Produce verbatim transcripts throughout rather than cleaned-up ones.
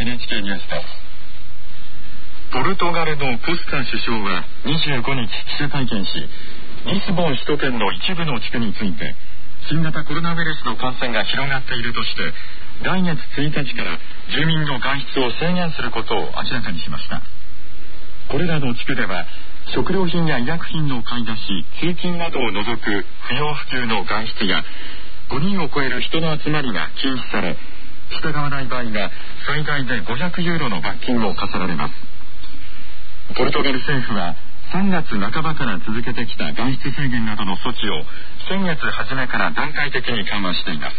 エヌエイチケー ニュースです。ポルトガルのコスタ首相はにじゅうごにち記者会見し、リスボン首都圏の一部の地区について新型コロナウイルスの感染が広がっているとして、来月ついたちから住民の外出を制限することを明らかにしました。これらの地区では食料品や医薬品の買い出し、通勤などを除く不要不急の外出やごにんを超える人の集まりが禁止され、従わない場合は最大でごひゃくユーロの罰金も課せられます。ポルトガル政府はさんがつなかばから続けてきた外出制限などの措置を先月初めから段階的に緩和しています。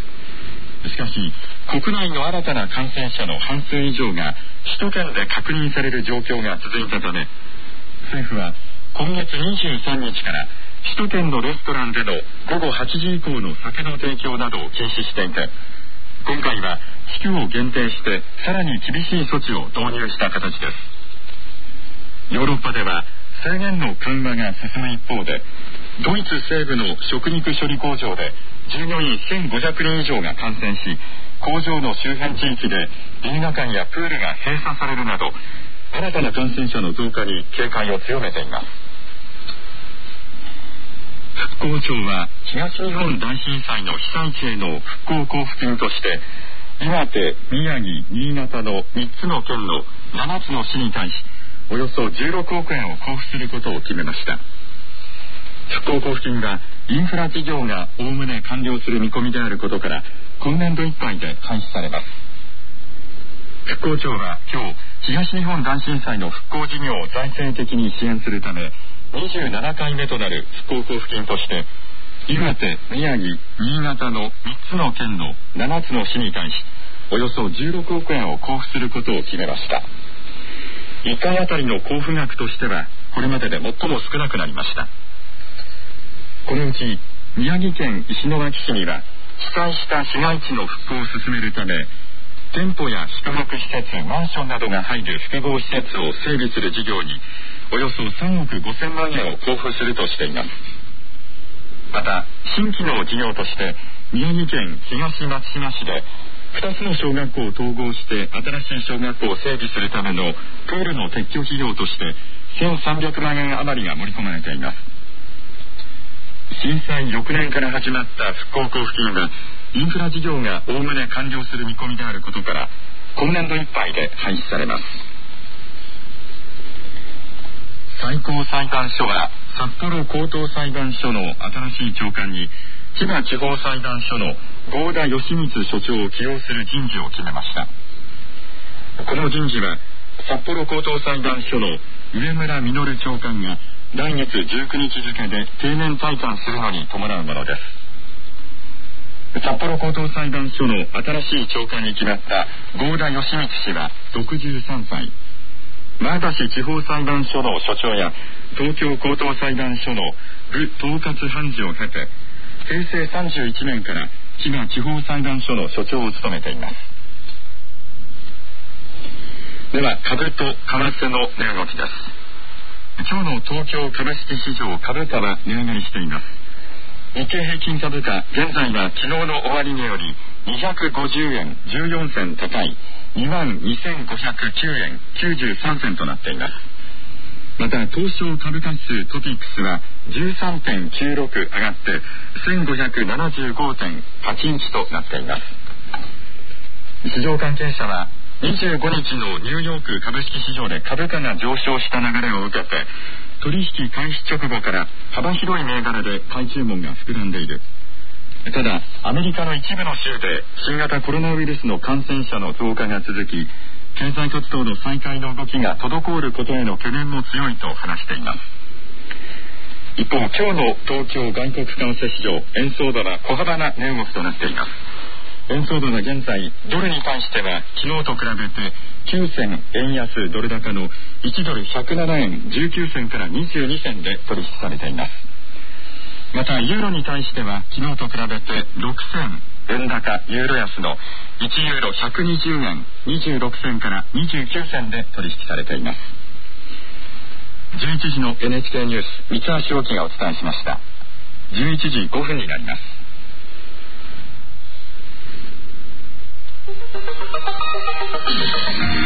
しかし国内の新たな感染者の半数以上が首都圏で確認される状況が続いたため、政府は今月にじゅうさんにちから首都圏のレストランでのごごはちじ以降の酒の提供などを禁止していて、今回は地区を限定してさらに厳しい措置を導入した形です。ヨーロッパでは制限の緩和が進む一方で、ドイツ西部の食肉処理工場で従業員せんごひゃくにん以上が感染し、工場の周辺地域で映画館やプールが閉鎖されるなど新たな感染者の増加に警戒を強めています。復興庁は東日本大震災の被災地への復興交付金として、岩手、宮城、新潟のみっつの県のななつの市に対しおよそじゅうろくおくえんを交付することを決めました。復興交付金はインフラ事業がおおむね完了する見込みであることから、今年度いっぱいで廃止されます。復興庁は今日、東日本大震災の復興事業を財政的に支援するためにじゅうななかいめとなる復興交付金として、岩手、宮城、新潟のみっつの県のななつの市に対しおよそじゅうろくおくえんを交付することを決めました。いっかいあたりの交付額としてはこれまでで最も少なくなりました。このうち宮城県石巻市には被災した市街地の復興を進めるため、店舗や宿泊施設、マンションなどが入る複合施設を整備する事業におよそさんおくごせんまんえんを交付するとしています。また新規の事業として宮城県東松島市でふたつの小学校を統合して新しい小学校を整備するためのプールの撤去費用としてせんさんびゃくまんえん余りが盛り込まれています。震災翌年から始まった復興交付金はインフラ事業がおおむね完了する見込みであることから、今年度いっぱいで廃止されます。最高裁判所は札幌高等裁判所の新しい長官に千葉地方裁判所の合田義光所長を起用する人事を決めました。この人事は札幌高等裁判所の上村実長官が来月じゅうくにち付で定年退官するのに伴うものです。札幌高等裁判所の新しい長官に決まった合田義光氏はろくじゅうさんさい、前橋地方裁判所の所長や東京高等裁判所の部統括判事を経て、へいせいさんじゅういちねんから千葉地方裁判所の所長を務めています。では株と為替の値動きです。今日の東京株式市場、株価は値上がりしています。日経平均株価、現在は昨日の終値よりにひゃくごじゅうえんじゅうよんせん高い にまんにせんごひゃくきゅうえんきゅうじゅうさんせんとなっています。また東証株価指数トピックスは じゅうさんてんきゅうろく 上がってせんごひゃくななじゅうごてんはちいちとなっています。市場関係者はにじゅうごにちのニューヨーク株式市場で株価が上昇した流れを受けて、取引開始直後から幅広い銘柄で買い注文が膨らんでいる。ただアメリカの一部の州で新型コロナウイルスの感染者の増加が続き、経済活動の再開の動きが滞ることへの懸念も強いと話しています。一方、今日の東京外国為替市場、円相場は小幅な値動きとなっています。円相場は現在ドルに対しては昨日と比べてきゅうせん円安ドル高のいちドルひゃくななえんじゅうきゅうせんからにじゅうにせんで取引されています。またユーロに対しては昨日と比べてろくせん円高ユーロ安のいちユーロひゃくにじゅうえんにじゅうろくせんからにじゅうきゅうせんで取引されています。じゅういちじの エヌエイチケー ニュース、三橋大樹がお伝えしました。じゅういちじごふんになります。 Thank you.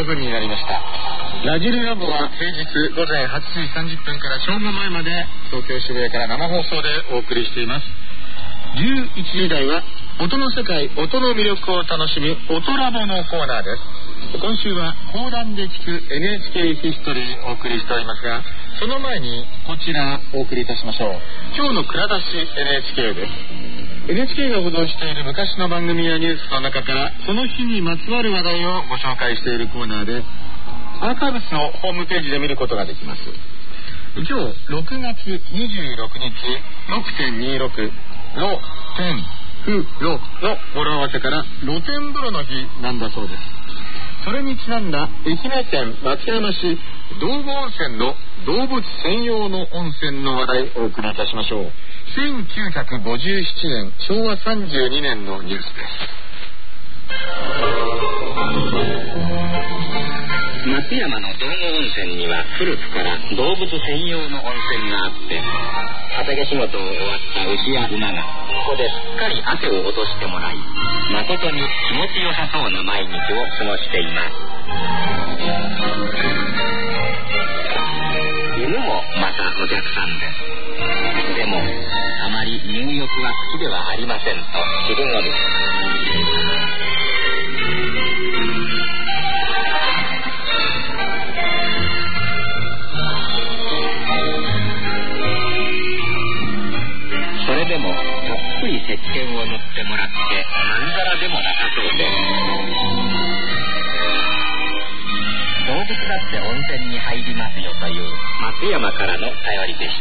ふんになりました。ラジルラボは平日午前はちじさんじゅっぷんから正午前まで東京渋谷から生放送でお送りしています。じゅういちじ台は音の世界、音の魅力を楽しむ音ラボのコーナーです。今週は講談で聞く エヌエイチケー ヒストリーをお送りしておりますが、その前にこちらお送りいたしましょう。今日の蔵出し エヌエイチケー です。 エヌエイチケー が保存している昔の番組やニュースの中からその日にまつわる話題をご紹介しているコーナーで、アーカイブスのホームページで見ることができます。今日ろくがつにじゅうろくにち ろくてんにじゅうろく ろてんふろの語呂合わせから露天風呂の日なんだそうです。それにちなんだ愛媛県松山市道後温泉の動物専用の温泉の話題をお送りいたしましょう。せんきゅうひゃくごじゅうななねんしょうわさんじゅうにねんのニュースです。 松山の道後温泉には古くから動物専用の温泉があって、畑仕事を終わった牛や馬がここですっかり汗を落としてもらい、誠に気持ちよさそうな毎日を過ごしています。犬もまたお客さんです。でもあまり入浴は口ではありませんと尻込み。それでもたっぷり石鹸を塗ってもらってまんざらでもなさそうです。動物だって温泉に入りますよという松山からの頼りでした。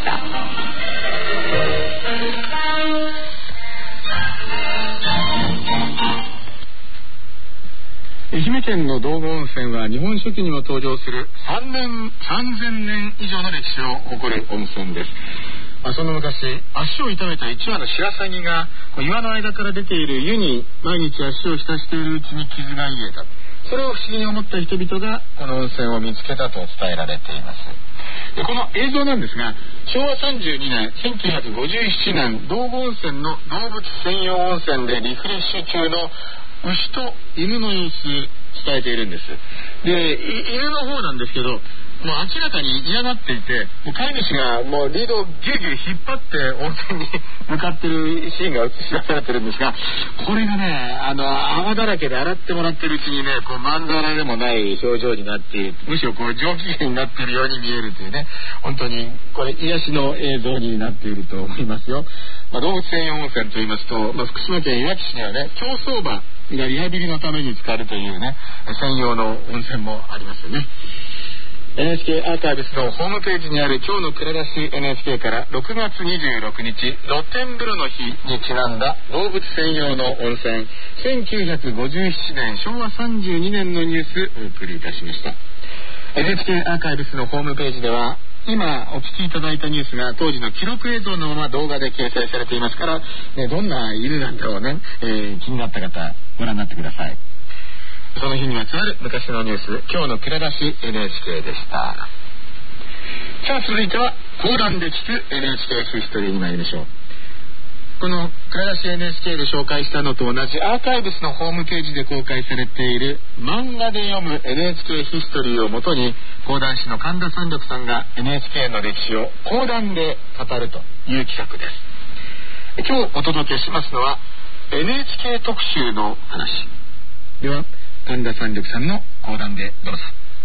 愛媛県の道後温泉は日本書紀にも登場するさんぜんねん以上の歴史を誇る温泉です。その昔、足を痛めたいちわの白鷺が岩の間から出ている湯に毎日足を浸しているうちに傷が癒えた。それを不思議に思った人々がこの温泉を見つけたと伝えられています。でこの映像なんですが、しょうわさんじゅうにねんせんきゅうひゃくごじゅうななねん道後温泉の動物専用温泉でリフレッシュ中の牛と犬の様子伝えているんです。で犬の方なんですけど、もう明らかに嫌がっていて、もう飼い主がもうリードをギュウギュウ引っ張って温泉に向かってるシーンが映し出されてるんですが、これがね、あの泡だらけで洗ってもらってるうちにね、こうまんざらでもない表情になっている、むしろこう上機嫌になっているように見えるというね、本当にこれ癒しの映像になっていると思いますよ。まあ、動物専用温泉といいますと、まあ、福島県いわき市にはね、競走馬がリハビリのために使えるというね、専用の温泉もありますよね。エヌエイチケー アーカイブスのホームページにある今日の蔵出し エヌエイチケー からろくがつにじゅうろくにち露天風呂の日にちなんだ動物専用の温泉、せんきゅうひゃくごじゅうななねんしょうわさんじゅうにねんのニュースお送りいたしました。 エヌエイチケー アーカイブスのホームページでは今お聞きいただいたニュースが当時の記録映像のまま動画で掲載されていますから、ね、どんな犬なんだろうね、えー、気になった方ご覧になってください。その日にまつわる昔のニュース、今日の蔵出し エヌエイチケー でした。さあ続いては講談で聞く エヌエイチケー ヒストリーに参りましょう。この蔵出し エヌエイチケー で紹介したのと同じアーカイブスのホームページで公開されている漫画で読む エヌエイチケー ヒストリーをもとに、講談師の神田三緑さんが エヌエイチケー の歴史を講談で語るという企画です。今日お届けしますのは エヌエイチケー 特集の話では、神田三緑さんの講談でどうぞ。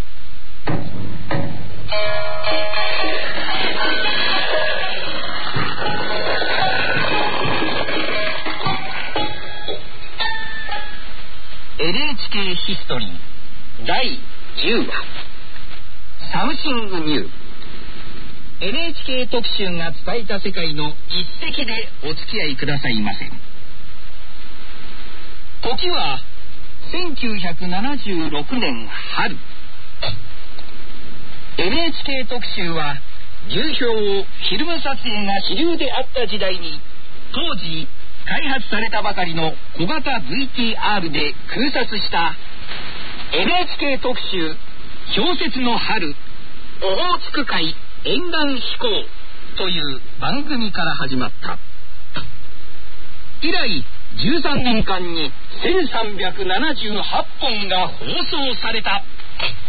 エヌエイチケー ヒストリーだいじゅうわサムシングニュー。 エヌエイチケー 特集が伝えた世界の一席でお付き合いくださいませ。時はせんきゅうひゃくななじゅうろくねん春、 エヌエイチケー 特集は流氷をフィルム撮影が主流であった時代に、当時開発されたばかりの小型 ブイティーアール で空撮した エヌエイチケー 特集氷雪の春オホーツク海沿岸飛行という番組から始まった。以来じゅうさんねんかんにせんさんびゃくななじゅうはっぽんが放送された。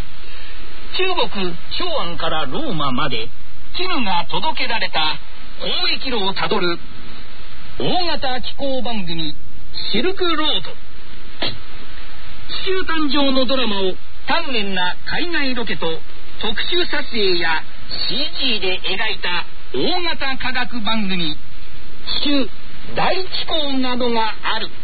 中国長安からローマまで絹が届けられた交易路をたどる大型紀行番組シルクロード。地球誕生のドラマを丹念な海外ロケと特殊撮影や シージー で描いた大型科学番組地球大気候などがある。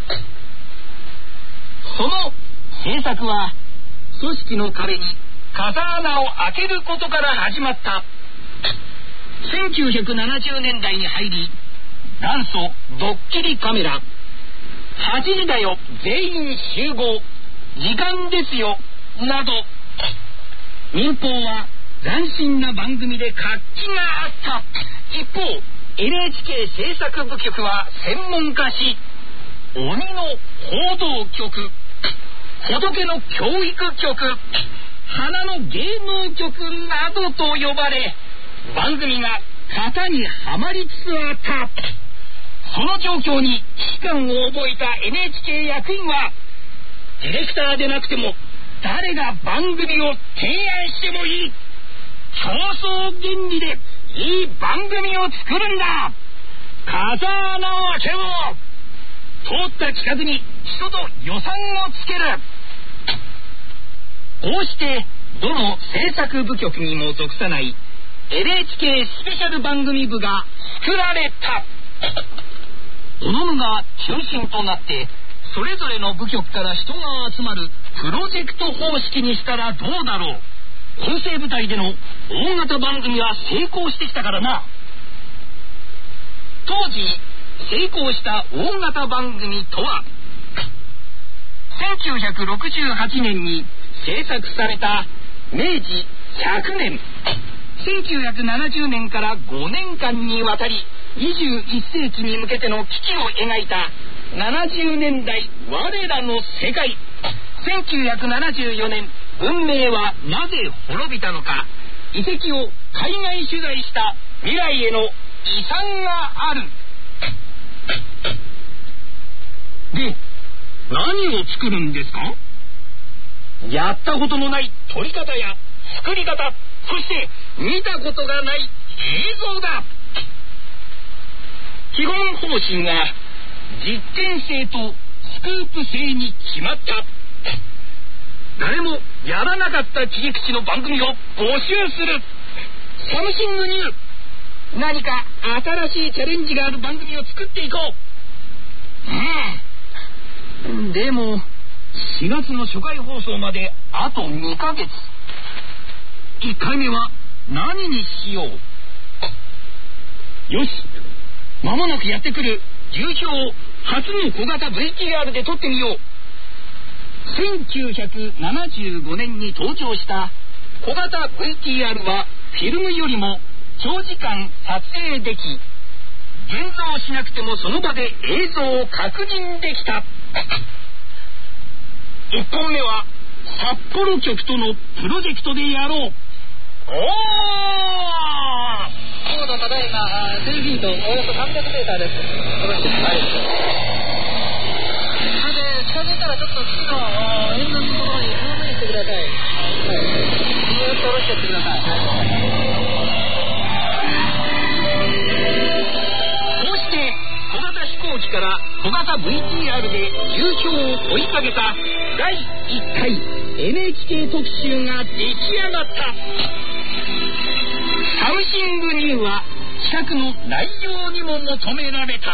その制作は組織の壁に風穴を開けることから始まった。せんきゅうひゃくななじゅうねんだいに入り、元祖ドッキリカメラ、はちじだよ全員集合、時間ですよなど、民放は斬新な番組で活気があった。一方 エヌエイチケー 制作部局は専門化し、鬼の報道局、仏の教育局、花の芸能局などと呼ばれ、番組が型にはまりつつあった。その状況に危機感を覚えた エヌエイチケー 役員は、ディレクターでなくても誰が番組を提案してもいい、競争原理でいい番組を作るんだ、風穴を開けろ、通った企画に人と予算をつける。こうしてどの制作部局にも属さない エヌエイチケー スペシャル番組部が作られた。オノムが中心となってそれぞれの部局から人が集まるプロジェクト方式にしたらどうだろう。構成部隊での大型番組は成功してきたからな。当時成功した大型番組とは、せんきゅうひゃくろくじゅうはちねんに制作されためいじひゃくねん、せんきゅうひゃくななじゅうねんからごねんかんにわたりにじゅういっせいきに向けての危機を描いたななじゅうねんだい我らの世界。せんきゅうひゃくななじゅうよねん、文明はなぜ滅びたのか、遺跡を海外取材した未来への遺産がある。で、何を作るんですか？やったことのない撮り方や作り方、そして見たことがない映像だ。基本方針が実験性とスクープ性に決まった。誰もやらなかった切り口の番組を募集する。サムシングニュー、何か新しいチャレンジがある番組を作っていこう。うん、でもしがつの初回放送まであとにかげつ。いっかいめは何にしよう。よし、間もなくやってくる流氷を初の小型 ブイティーアール で撮ってみよう。せんきゅうひゃくななじゅうごねんに登場した小型 ブイティーアール はフィルムよりも長時間撮影でき、現像しなくてもその場で映像を確認できた。いっぽんめは札幌局とのプロジェクトでやろう。おー、高度ただいまじゅうフィート、およそさんびゃくメーターです。はい。なので近づいたらちょっと木の沿岸のところに正面してください。はい。ずーっと下ろしてってください。こうして小型飛行機から小型 ブイティーアール で流氷を追いかけただいいっかい エヌエイチケー 特集が出来上がった。サムシングニューは企画の内容にも求められた。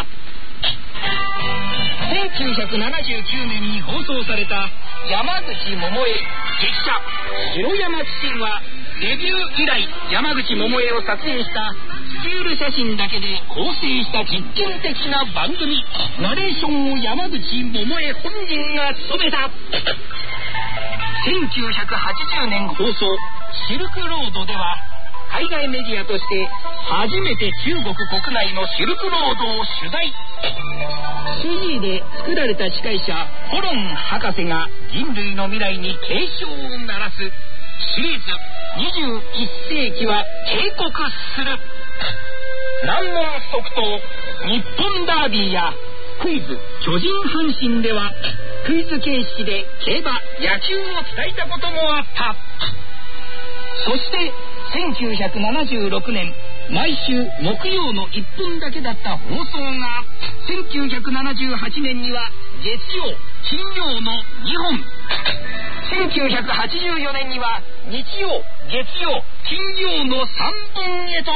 せんきゅうひゃくななじゅうきゅうねんに放送された山口百恵激写城山基地はデビュー以来山口百恵を撮影したスチール写真だけで構成した実験的な番組。ナレーションを山口百恵本人が務めた。せんきゅうひゃくはちじゅうねん放送シルクロードでは海外メディアとして初めて中国国内のシルクロードを取材。 シージー で作られた司会者ホロン博士が人類の未来に警鐘を鳴らすシリーズにじゅういっせいきは警告する。難問即答日本ダービーやクイズ巨人阪神ではクイズ形式で競馬野球を伝えたこともあった。 そしてせんきゅうひゃくななじゅうろくねん、毎週木曜のいっぷんだけだった放送がせんきゅうひゃくななじゅうはちねんには月曜金曜のにほん、せんきゅうひゃくはちじゅうよねんには日曜月曜金曜のさんぼんへと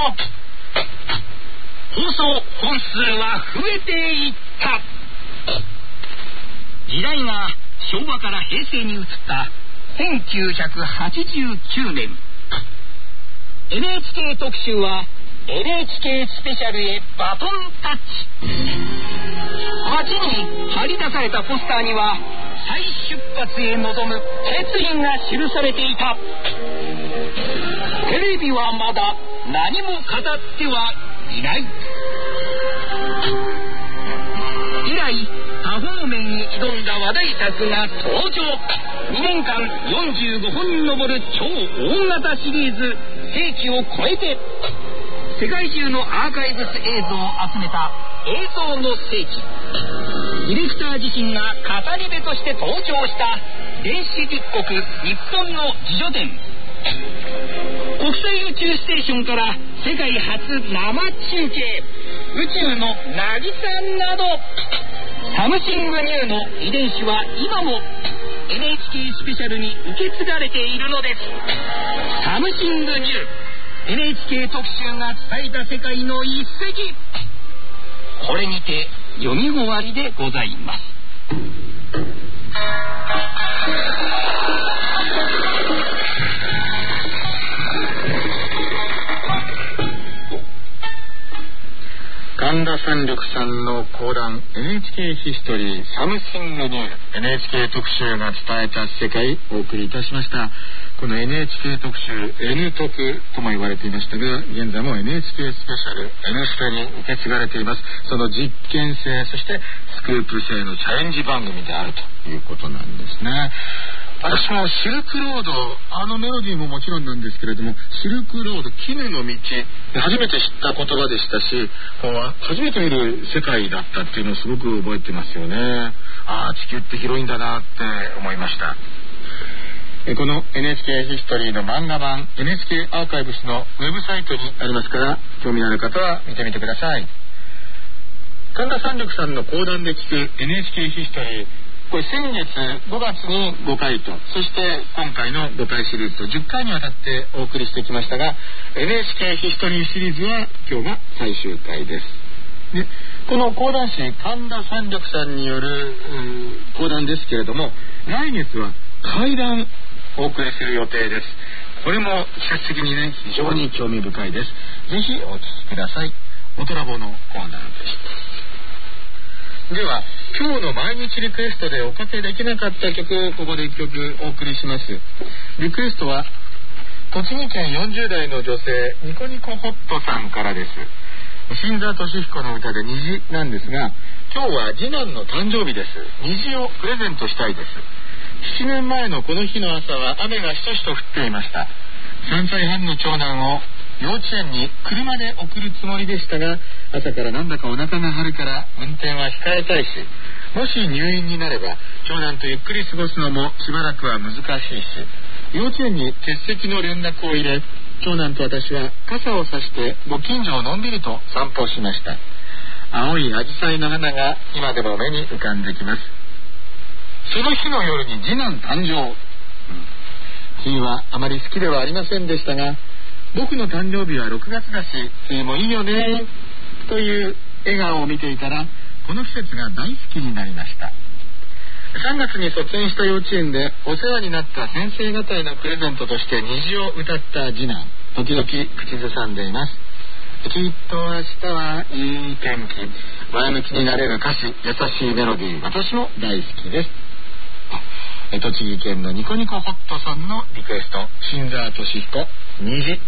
放送本数は増えていった。時代が昭和から平成に移ったせんきゅうひゃくはちじゅうきゅうねん、エヌエイチケー 特集は エヌエイチケー スペシャルへバトンタッチ。街に張り出されたポスターには再出発へ臨む決意が記されていた。テレビはまだ何も語ってはいない。以来多方面に挑んだ話題作が登場。にねんかんよんじゅうごほんに上る超大型シリーズ、世紀を超えて世界中のアーカイブス映像を集めた映像の世紀。ディレクター自身が語り部として登場した電子立国日本の自叙伝。国際宇宙ステーションから世界初生中継、宇宙のなぎさなどサムシングニューの遺伝子は今も エヌエイチケー スペシャルに受け継がれているのです。サムシングニュー エヌエイチケー 特集が伝えた世界の一石、これにて読み終わりでございます。 神田三緑さんの講談 エヌエイチケー ヒストリーサムシングニュー エヌエイチケー 特集が伝えた世界をお送りいたしました。この エヌエイチケー 特集 N 特とも言われていましたが、現在も エヌエイチケー スペシャル N ステに受け継がれています。その実験性、そしてスクープ性のチャレンジ番組であるということなんですね。私もシルクロード、あのメロディーももちろんなんですけれども、シルクロード、絹の道、初めて知った言葉でしたし、初めて見る世界だったっていうのをすごく覚えてますよね。ああ、地球って広いんだなって思いました。この エヌエイチケー ヒストリーの漫画版 エヌエイチケー アーカイブスのウェブサイトにありますから、興味のある方は見てみてください。神田三緑さんの講談で聞く エヌエイチケー ヒストリー、これ先月ごがつにごかいと、そして今回のごかいシリーズとじゅっかいにわたってお送りしてきましたが、 エヌエイチケー ヒストリーシリーズは今日が最終回です。でこの講談師神田三緑さんによる講談ですけれども、来月は怪談をお送りする予定です。これも季節的にね、非常に興味深いです。ぜひお聞きください。オトラボのコーナーでした。では今日の毎日リクエストでおかけできなかった曲、ここでいっきょくお送りします。リクエストは栃木県よんじゅうだいの女性ニコニコホットさんからです。新座俊彦の歌で虹なんですが、今日は次男の誕生日です。虹をプレゼントしたいです。ななねんまえのこの日の朝は雨がしとしと降っていました。さんさいはんの長男を幼稚園に車で送るつもりでしたが、朝からなんだかお腹が張るから運転は控えたいし、もし入院になれば長男とゆっくり過ごすのもしばらくは難しいし、幼稚園に欠席の連絡を入れ、長男と私は傘を差してご近所をのんびりと散歩しました。青いアジサイの花が今でも目に浮かんできます。その日の夜に次男誕生、うん、君はあまり好きではありませんでしたが、僕の誕生日はろくがつだし、君もいいよねという笑顔を見ていたら、この季節が大好きになりました。さんがつに卒園した幼稚園でお世話になった先生方へのプレゼントとして虹を歌った次男、時々口ずさんでいます。きっと明日はいい天気、前向きになれる歌詞、優しいメロディー、私も大好きです。栃木県のニコニコホットさんのリクエスト、新座俊彦、虹。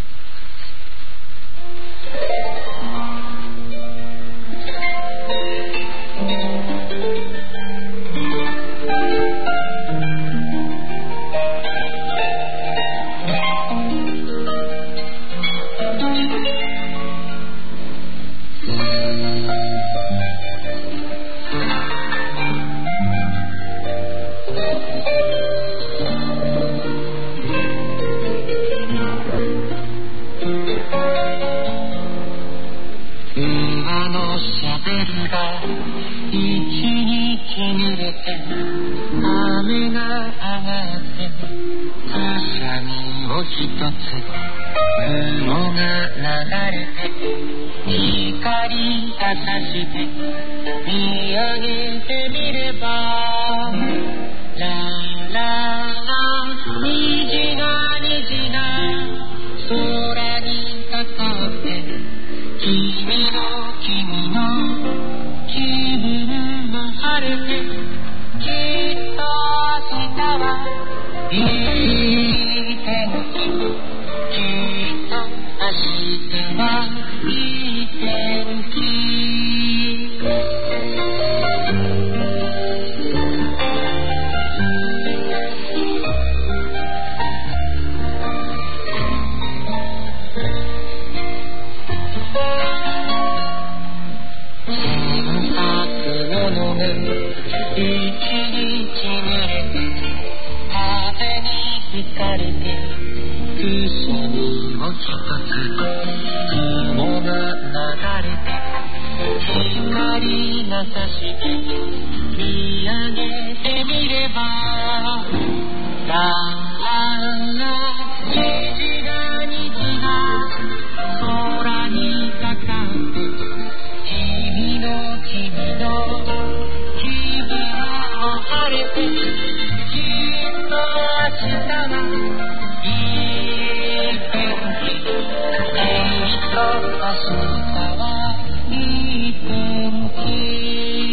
馬のしゃべりが一日濡れて雨が上がってくしゃみをひとつ雲が流れて光が差して見上げてみればラララ虹が虹が空にかかって君の君の気分も晴れてきっと明日はいい天気きっと明日はいい天気一日濡れて風に惹かれてくしゃみをひとつ雲が流れて光が差して見上げてみればラララ虹が虹が空にかかって君の君の晴れてきっと明日はいい天気きっと明日はいい天気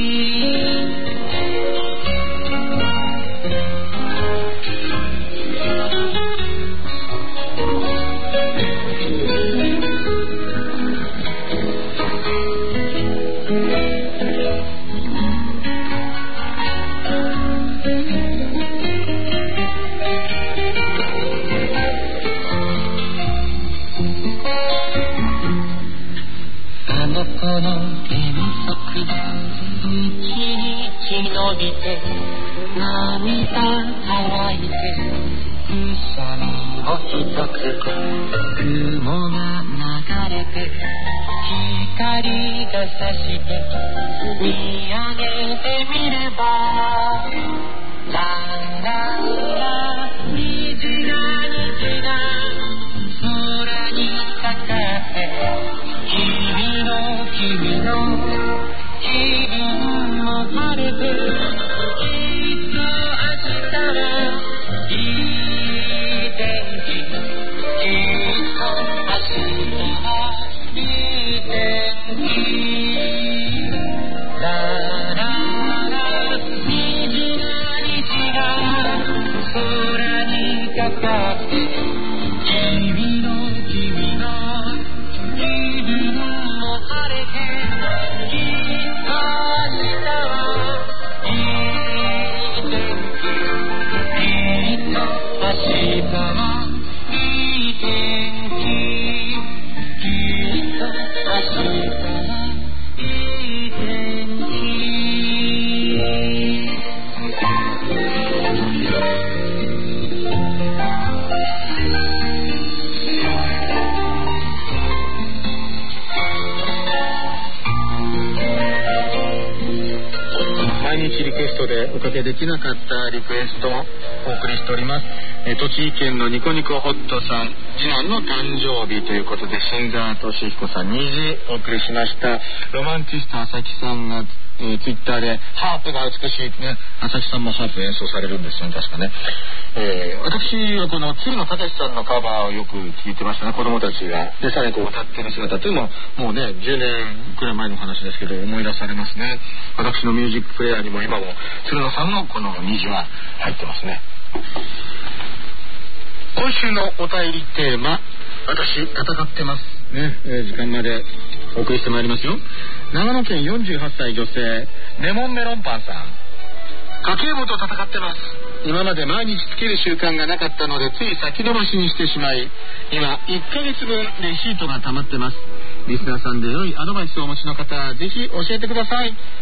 この遠足が一日伸びて涙乾いてくしゃみをひとつ雲が流れて光が差して見上げてみればラララ虹が虹が空にかかって君の君の気分も晴れてきっと明日はいい天気きっと明日はいい天気ラララ虹が虹が空にかかって君の君の気分も晴れてきっと明日はいい天気きっと明日はいい天気きっと明日はいい天気毎日リクエストでおかけできなかったリクエストをお送りしております。え栃木県のニコニコホットさん、次男の誕生日ということで新沢俊彦さんにじお送りしました。ロマンチスト朝木さんが、えー、ツイッターでハープが美しいね、朝木さんもハープ演奏されるんですよね、確かね。えー、私はこの鶴野武さんのカバーをよく聴いてましたね、子供たちが。でさらにこう歌ってる姿というのももうねじゅうねんくらい前の話ですけど思い出されますね。私のミュージックプレイヤーにも今も鶴野さんのこの虹は入ってますね。今週のお便りテーマ、私戦ってますね、えー、時間までお送りしてまいりますよ。長野県よんじゅうはっさい女性レモンメロンパンさん、家計簿と戦ってます。今まで毎日つける習慣がなかったのでつい先延ばしにしてしまい、今いっかげつぶんレシートが溜まってます。リスナーさんで良いアドバイスをお持ちの方、ぜひ教えてください。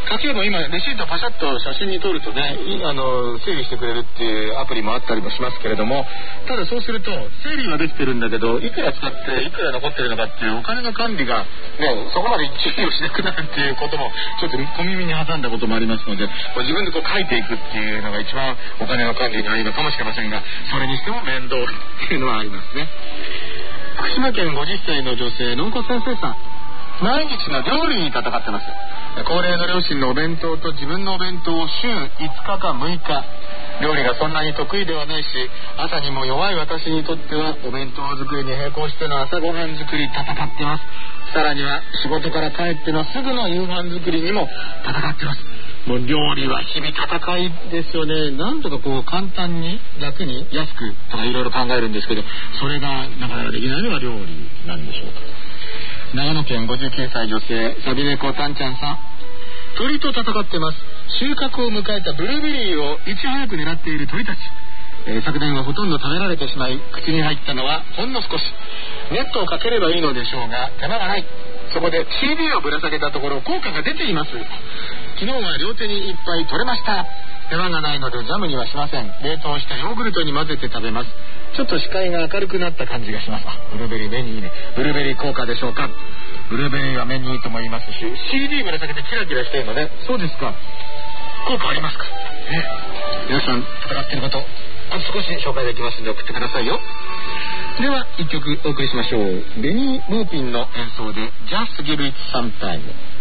家計簿今レシートパシャッと写真に撮るとね、あの整理してくれるっていうアプリもあったりもしますけれども、ただそうすると整理はできてるんだけど、いくら使っていくら残ってるのかっていうお金の管理がね、そこまで注意をしなくなるっていうこともちょっと小耳に挟んだこともありますので、自分でこう書いていくっていうのが一番お金の管理がいいのかもしれませんが、それにしても面倒っていうのはありますね。福島県ごじゅっさいの女性のんこ先生さん、毎日の料理に戦ってます。高齢の両親のお弁当と自分のお弁当を週いつかかむいか、料理がそんなに得意ではないし、朝にも弱い私にとってはお弁当作りに並行しての朝ごはん作り戦ってます。さらには仕事から帰ってのすぐの夕飯作りにも戦ってます。もう料理は日々戦いですよね。なんとかこう簡単に楽に安くとかいろいろ考えるんですけど、それがなかなかできないのが料理なんでしょうか。長野県ごじゅうきゅうさい女性、サビ猫たんちゃんさん、鳥と戦ってます。収穫を迎えたブルーベリーをいち早く狙っている鳥たち、えー、昨年はほとんど食べられてしまい、口に入ったのはほんの少し。ネットをかければいいのでしょうが手間がない。そこで シーディー をぶら下げたところ効果が出ています。昨日は両手にいっぱい取れました。手間がないのでジャムにはしません。冷凍したヨーグルトに混ぜて食べます。ちょっと視界が明るくなった感じがします。あ、ブルーベリー目にいいね。ブルーベリー効果でしょうか。ブルーベリーは目にいいとも言いますし、 シーディー ぶら下げてキラキラしてるのね。そうですか。効果ありますか、ね、皆さん戦っていることあと少し紹介できますので送ってくださいよ。では一曲お送りしましょう。ベニー・ムーピンの演奏で Just Give It Some Time。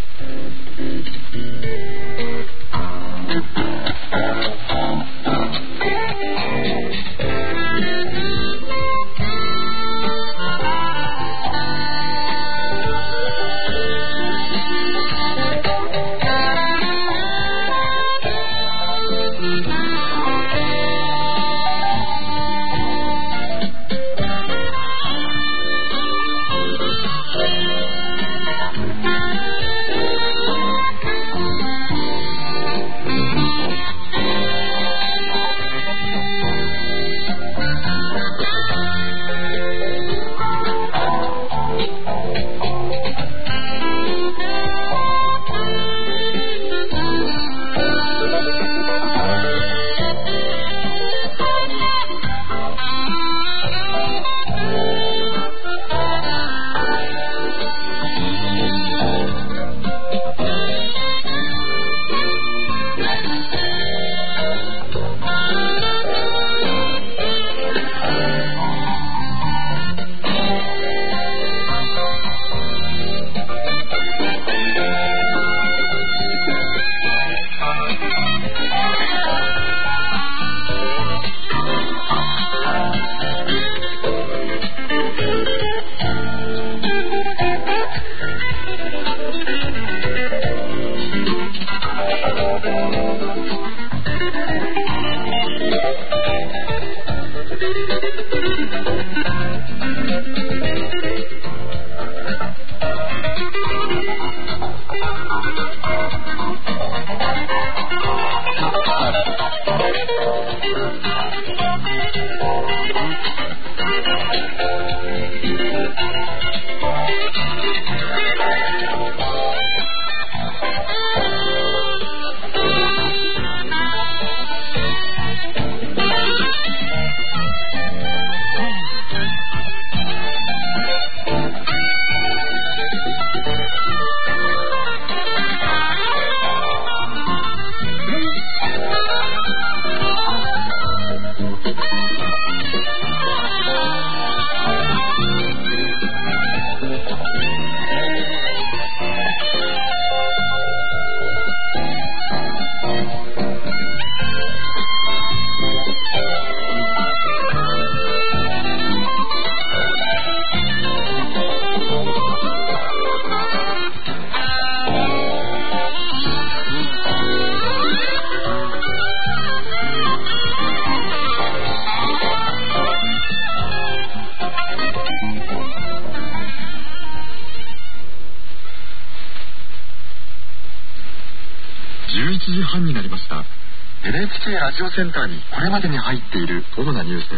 じゅういちじはんになりました。 エヌエイチケー ラジオセンターにこれまでに入っている主なニュースです。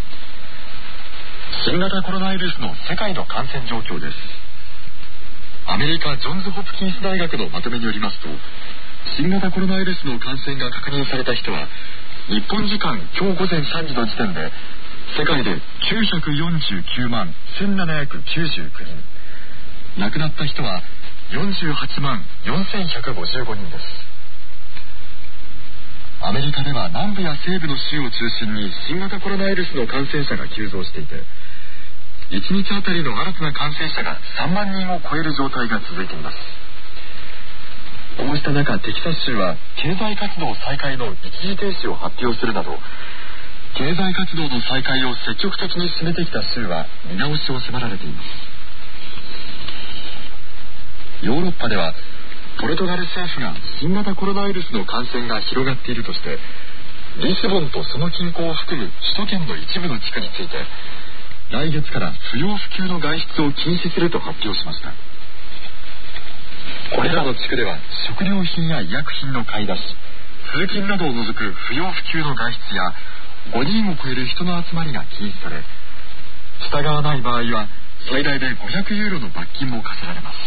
新型コロナウイルスの世界の感染状況です。アアメリカジョンズ・ホプキンス大学のまとめによりますと、新型コロナウイルスの感染が確認された人は日本時間今日午前さんじの時点で世界できゅうひゃくよんじゅうきゅうまんせんななひゃくきゅうじゅうきゅうにん、亡くなった人はよんじゅうはちまんよんせんひゃくごじゅうごにんです。アメリカでは南部や西部の州を中心に新型コロナウイルスの感染者が急増していて、いちにちあたりの新たな感染者がさんまんにんを超える状態が続いています。こうした中、テキサス州は経済活動再開の一時停止を発表するなど、経済活動の再開を積極的に進めてきた州は見直しを迫られています。ヨーロッパではポルトガル政府が新型コロナウイルスの感染が広がっているとして、リスボンとその近郊を含む首都圏の一部の地区について来月から不要不急の外出を禁止すると発表しました。これらの地区では食料品や医薬品の買い出し、通勤などを除く不要不急の外出やごにんを超える人の集まりが禁止され、従わない場合は最大でごひゃくユーロの罰金も課せられます。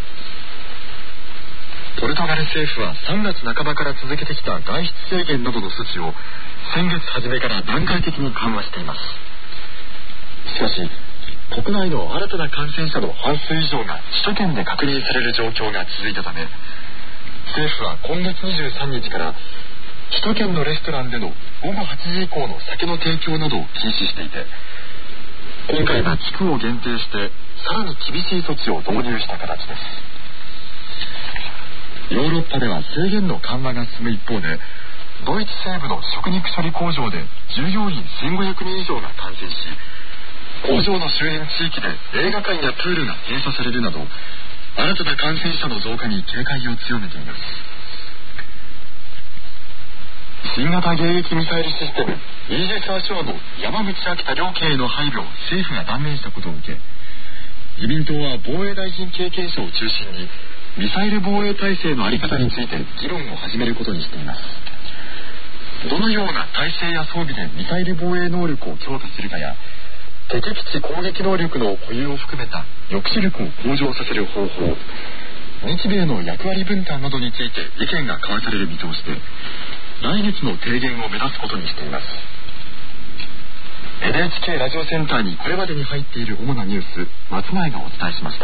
ポルトガル政府はさんがつなかばから続けてきた外出制限などの措置を先月初めから段階的に緩和しています。しかし国内の新たな感染者の半数以上が首都圏で確認される状況が続いたため、政府は今月にじゅうさんにちから首都圏のレストランでのごごはちじ以降の酒の提供などを禁止していて、今回は地区を限定してさらに厳しい措置を導入した形です。ヨーロッパでは制限の緩和が進む一方で、ドイツ西部の食肉処理工場で従業員せんごひゃくにん以上が感染し、工場の周辺地域で映画館やプールが閉鎖されるなど、新たな感染者の増加に警戒を強めています。新型迎撃ミサイルシステムイージス・アショアの山口秋田両県への配慮を政府が断念したことを受け、自民党は防衛大臣経験者を中心にミサイル防衛体制の在り方について議論を始めることにしています。どのような体制や装備でミサイル防衛能力を強化するかや、敵基地攻撃能力の保有を含めた抑止力を向上させる方法、日米の役割分担などについて意見が交わされる見通しで、来月の提言を目指すことにしています。 エヌエイチケー ラジオセンターにこれまでに入っている主なニュース、松前がお伝えしました。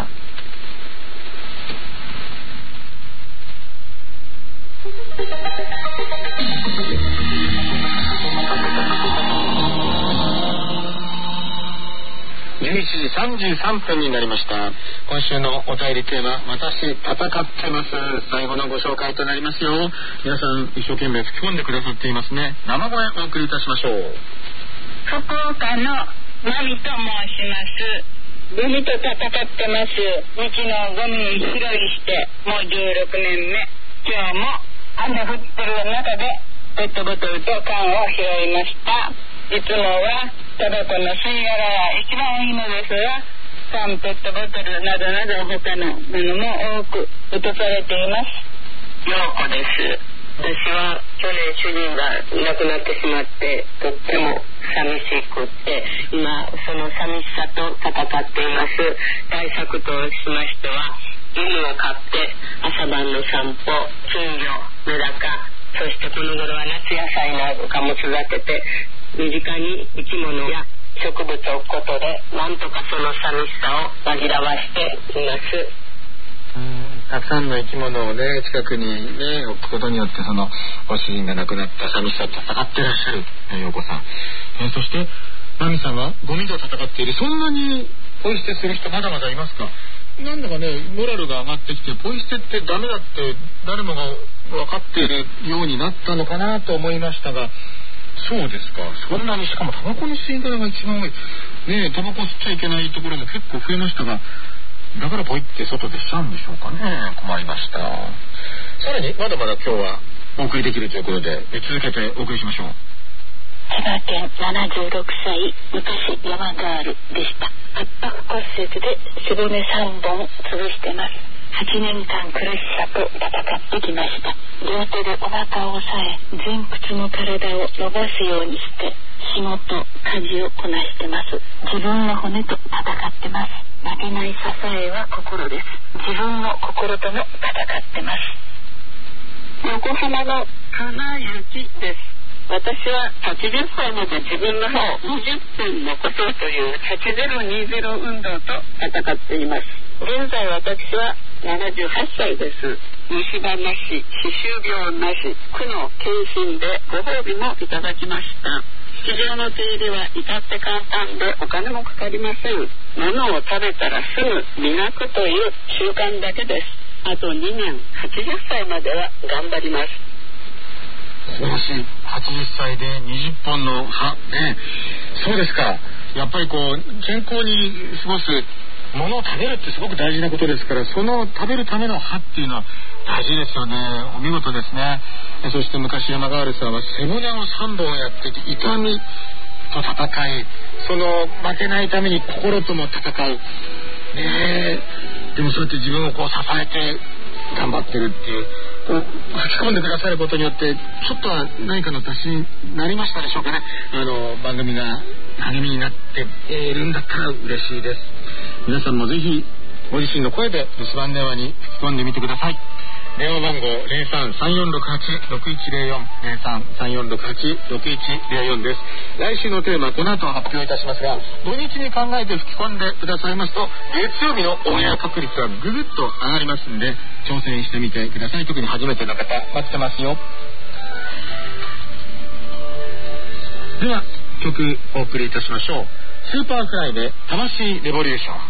じゅういちじさんじゅうさんぷんになりました。今週のお便りテーマ、私戦ってます。最後のご紹介となりますよ。皆さん一生懸命吹き込んでくださっていますね。生声お送りいたしましょう。 福岡のナミと申します。ゴミと戦ってます。道のゴミを拾いしてもうじゅうろくねんめ。今日も雨降ってる中でペットボトルと缶を拾いました。いつもはタバコの吸い殻が一番いいのですが、缶、ペットボトルなどなど他のものも多く落とされています。陽子です。私は去年主人がいなくなってしまってとっても寂しくって、今その寂しさと戦っています。対策としましては、犬を飼って朝晩の散歩、金魚、メダカ、そしてこの頃は夏野菜なんかも育てて、身近に生き物や植物を置くことでなんとかその寂しさを紛らわしています。 うん、たくさんの生き物をね近くにね置くことによって、そのご主人が亡くなった寂しさと戦ってらっしゃる陽子さん、えー、そしてナミさんはゴミと戦っている。そんなにポイ捨てする人まだまだいますか？なんだかね、モラルが上がってきて、ポイ捨てってダメだって誰もが分かっているようになったのかなと思いましたが、そうですか。そんなに、しかもタバコの吸い殻が一番多いねえ、タバコ吸っちゃいけないところも結構増えましたが、だからポイって外でしちゃうんでしょうかね。困りました。さらにまだまだ今日はお送りできるということで、続けてお送りしましょう。 千葉県ななじゅうろくさい、昔山ガールでした。圧迫骨折で背骨さんぼん潰してます。はちねんかん苦しさと戦ってきました。両手でお腹を押さえ、前屈の体を伸ばすようにして仕事家事をこなしてます。自分の骨と戦ってます。負けない支えは心です。自分の心とも戦ってます。横浜の金幸です。私ははちじゅっさいまで自分の歯をにじゅっぺん残そうというはちゼロにゼロ運動と戦っています。現在私はななじゅうはっさいです。虫歯なし、歯周病なし、区の検診でご褒美もいただきました。市場の手入れは至って簡単でお金もかかりません。物を食べたらすぐ磨くという習慣だけです。あとにねん、はちじゅっさいまでは頑張ります。 素晴らしい。はちじゅっさいでにじゅっぽんの歯ね。そうですか。やっぱりこう健康に過ごすものを食べるってすごく大事なことですから、その食べるための歯っていうのは大事ですよね。お見事ですね。そして昔山ガールさんは背骨をさんぼんやって痛みと戦い、その負けないために心とも戦うねえ。でもそうやって自分をこう支えて頑張ってるっていう、こう吹き込んでくださることによってちょっとは何かの足しになりましたでしょうかね。あの番組が励みになっているんだったら嬉しいです。皆さんもぜひご自身の声で留守番電話に吹き込んでみてください。電話番号 ゼロさん さんよんろくはち ろくいちゼロよん ゼロさん さんよんろくはち ろくいちゼロよんです。来週のテーマこの後発表いたしますが、土日に考えて吹き込んでくださいますと月曜日のオンエア確率はぐぐっと上がりますんで、挑戦してみてください。特に初めての方待ってますよ。では曲お送りいたしましょう。スーパーフライで魂レボリューション。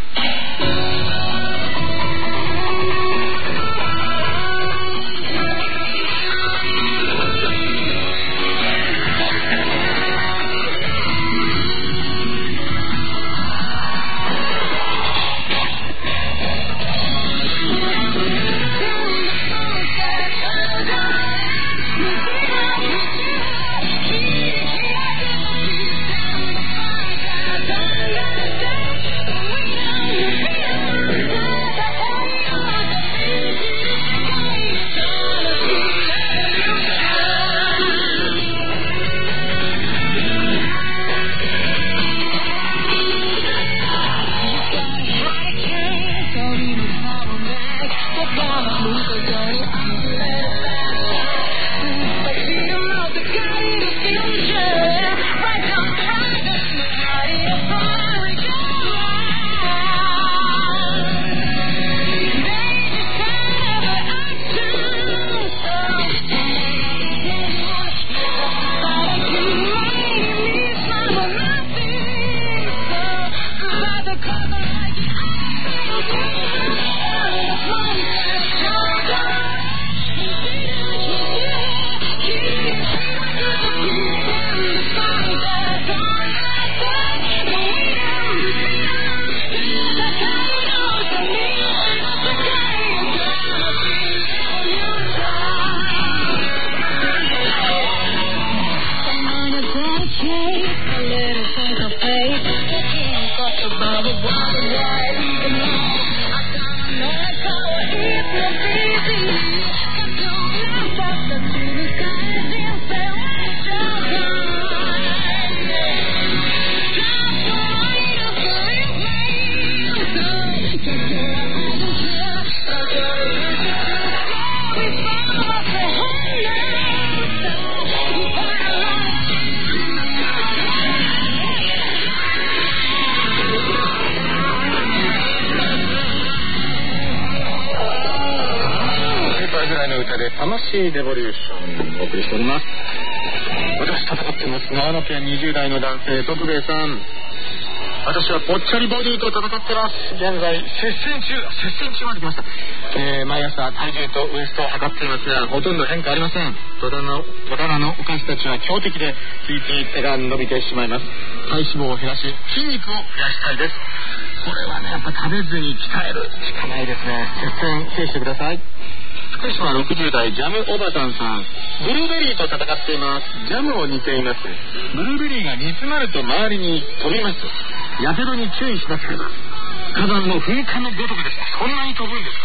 魂レボリューションをお送りしております。私戦ってます。長野県にじゅう代の男性徳兵衛さん。私はぽっちゃりボディと戦ってます。現在接戦中接戦中まで来ました、えー、毎朝体重とウエストを測っていますがほとんど変化ありません。戸棚の戸棚のお菓子たちは強敵でついつい手が伸びてしまいます。体脂肪を減らし筋肉を増やしたいです。これはねやっぱ食べずに鍛えるしかないですね。接戦制してください。福島ろくじゅう代ジャムおばさんさん。ブルーベリーと戦っています。ジャムを煮ています。ブルーベリーが煮詰まると周りに飛びます。やけどに注意しなければ。火山の噴火のごとくです。こんなに飛ぶんです。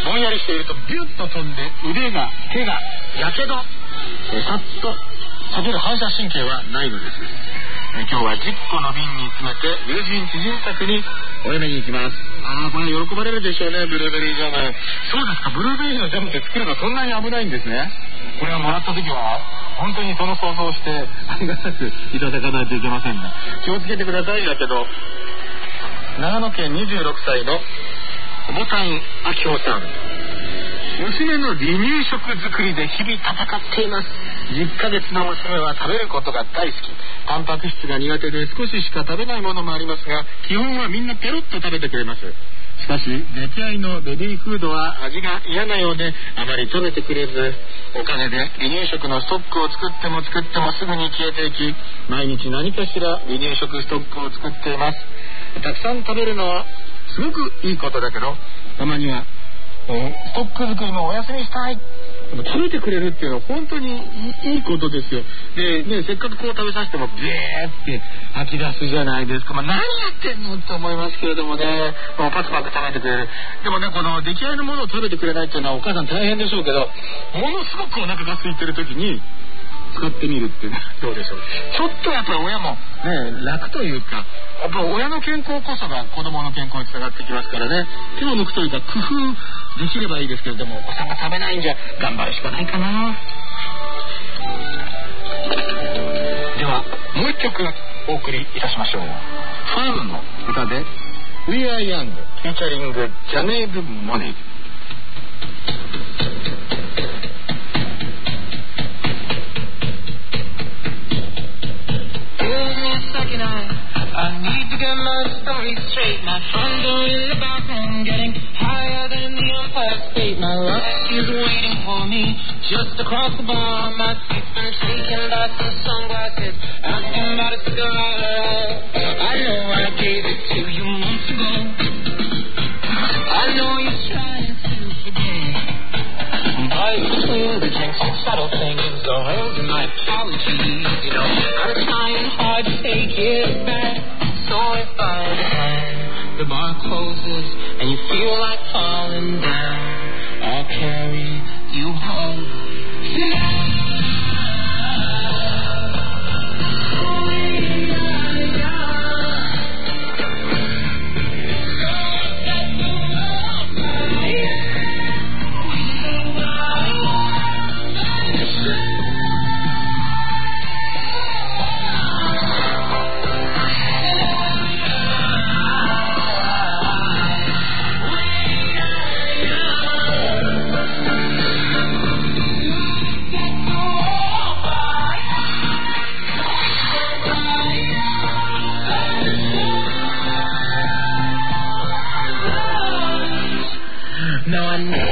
ぼんやりしているとビュッと飛んで腕が手がやけどさっと避ける反射神経はないのです。え今日はじゅっこの瓶に詰めて友人知人宅にお嫁に行きます。ああ、これ喜ばれるでしょうね、ブルーベリージャム。そうですか、ブルーベリーのジャムって作るのそんなに危ないんですね。これはもらった時は本当にその想像してありがたくいただかないといけませんね。気をつけてください。だけど長野県にじゅうろくさいのボタンあきほさん、娘の離乳食作りで日々戦っています。じゅっかげつの娘は食べることが大好き。タンパク質が苦手で少ししか食べないものもありますが、基本はみんなペロッと食べてくれます。しかし出来合いのベビーフードは味が嫌なようであまり食べてくれず、おかげで離乳食のストックを作っても作ってもすぐに消えていき、毎日何かしら離乳食ストックを作っています。たくさん食べるのはすごくいいことだけど、たまにはストック作りもお休みしたい。食べてくれるっていうのは本当にいいことですよ。で、ね、せっかくこう食べさせてもビーって吐き出すじゃないですか。まあ、何やってんのって思いますけれどもね、もうパクパク食べてくれる。でもね、この出来合いのものを食べてくれないっていうのはお母さん大変でしょうけど、ものすごくお腹が空いてる時に使ってみるっていうのはどうでしょう。ちょっとやっぱり親もね、楽というか、やっぱ親の健康こそが子供の健康につながってきますからね、手を抜くというか工夫できればいいですけれども、お子さんが食べないんじゃ頑張るしかないかな。ではもう一曲お送りいたしましょう。ファームの歌で We Are Young フィーチャリングジャネーブ・モネイ。 I need to get my story straight. My front door in the bathroom, getting higher than the Empire State. My life is waiting for me just across the bar. My seat's been taken by some sunglasses, asking about a cigar. I know I gave it to you months ago. I know you're trying to forget, but between the drinks and subtle things, those are my apologies. You know, I'm trying hard to take it back. So if by the time the bar closes and you feel like falling down, I'll carry you home tonight. No, I know.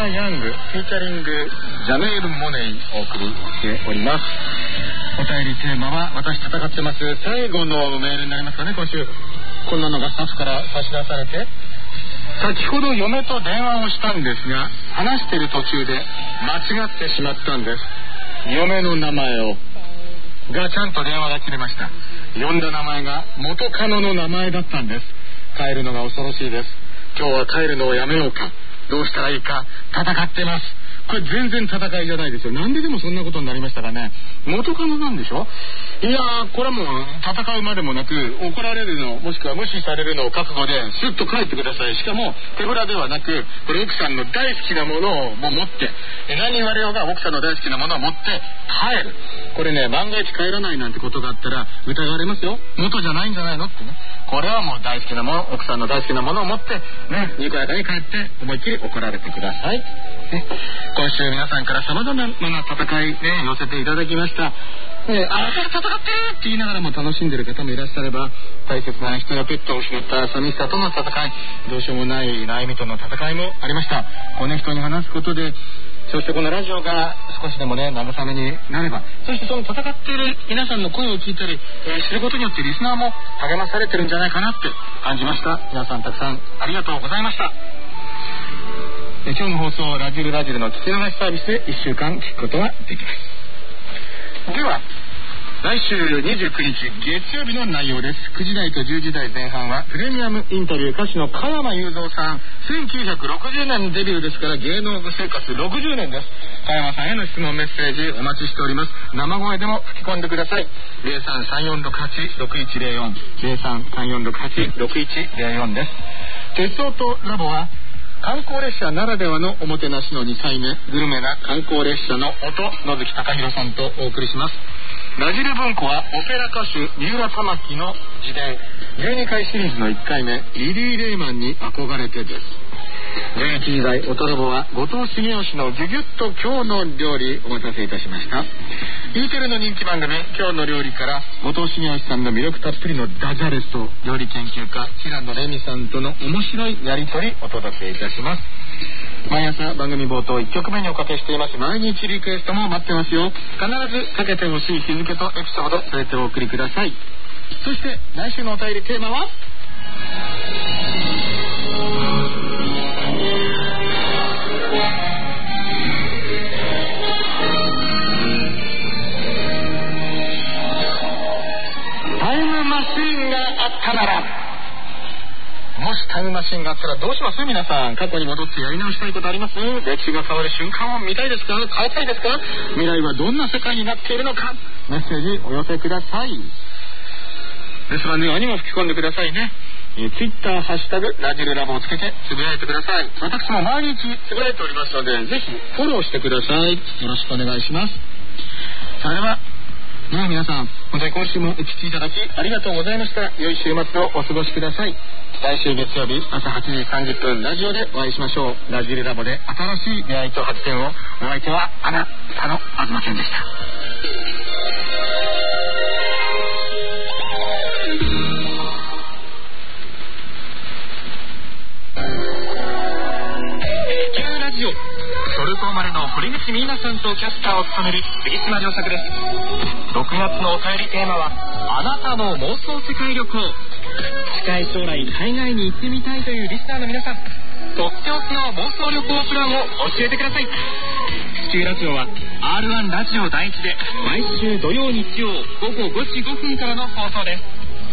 ー・ヤングフィーチャリングジャネール・モネイお送りしております。お便りテーマは私戦ってます最後のメールになりますかね。今週こんなのがスタッフから差し出されて、先ほど嫁と電話をしたんですが話してる途中で間違ってしまったんです。嫁の名前をがちゃんと電話が切れました。呼んだ名前が元カノの名前だったんです。帰るのが恐ろしいです。今日は帰るのをやめようかどうしたらいいか戦ってます。これ全然戦いじゃないですよ。なんででもそんなことになりましたかね。元カノなんでしょ。いやーこれはもう戦うまでもなく怒られるのもしくは無視されるのを覚悟でスッと帰ってください。しかも手ぶらではなくこれ奥さんの大好きなものをもう持って何言われようが奥さんの大好きなものを持って帰る。これね万が一帰らないなんてことがあったら疑われますよ。元じゃないんじゃないのってね。これはもう大好きなもの奥さんの大好きなものを持ってねにこやかに帰って思いっきり怒られてください、ね、今週皆さんから様々な戦いね寄せていただきました。ね、あなた戦ってるって言いながらも楽しんでる方もいらっしゃれば大切な人やペットを失った寂しさとの戦いどうしようもない悩みとの戦いもありました。こうね人に話すことでそしてこのラジオが少しでもね慰めになればそしてその戦っている皆さんの声を聞いたり、えー、知ることによってリスナーも励まされてるんじゃないかなって感じました。皆さんたくさんありがとうございました。えー、今日の放送ラジルラジルの聞き逃しサービスでいっしゅうかん聞くことができます。では来週にじゅうくにち月曜日の内容です。くじ台とじゅうじ台前半はプレミアムインタビュー歌手の加山雄三さんせんきゅうひゃくろくじゅうねんデビューですから芸能生活ろくじゅうねんです。加山さんへの質問メッセージお待ちしております。生声でも吹き込んでください。 ゼロさんさんよんろくはちろくいちゼロよん ゼロさんさんよんろくはちろくいちゼロよんです。鉄道とラボは観光列車ならではのおもてなしのにかいめグルメな観光列車の音野月貴弘さんとお送りします。ラジル文庫はオペラ歌手三浦玉木の自伝じゅうにかいシリーズのいっかいめリリー・レイマンに憧れてです。じゅういちじ台音ラボは後藤茂吉のギュギュッと今日の料理お待たせいたしました。 E テレの人気番組今日の料理から後藤茂吉さんの魅力たっぷりのダジャレスト料理研究家平野レミさんとの面白いやりとりお届けいたします。毎朝番組冒頭いっきょくめにおかけしています毎日リクエストも待ってますよ。必ずかけてほしい日付とエピソード添えてお送りください。そして来週のお便りテーマはタイムマシーンがあったなら。もしタイムマシンがあったらどうします？皆さん過去に戻ってやり直したいことあります？歴史が変わる瞬間を見たいですか？変えたいですか？未来はどんな世界になっているのかメッセージお寄せください。レストラン電話にも吹き込んでくださいね。えー、ツイッターハッシュタグラジルラボをつけてつぶやいてください。私も毎日つぶやいておりますのでぜひフォローしてください。よろしくお願いします。それではね、皆さん本当に今週もお聞きいただきありがとうございました。良い週末をお過ごしください。来週月曜日朝はちじさんじゅっぷんラジオでお会いしましょう。ラジルラボで新しい出会いと発見を。お相手はあなたの東健でした。ラジオトルコ生まれの堀口美奈さんとキャスターを務める杉島良作です。ろくがつのお便りテーマはあなたの妄想世界旅行。近い将来海外に行ってみたいというリスナーの皆さんとっておきの妄想旅行プランを教えてください。地球ラジオは アールワン ラジオ第一で毎週土曜日曜ごごごじごふんからの放送です。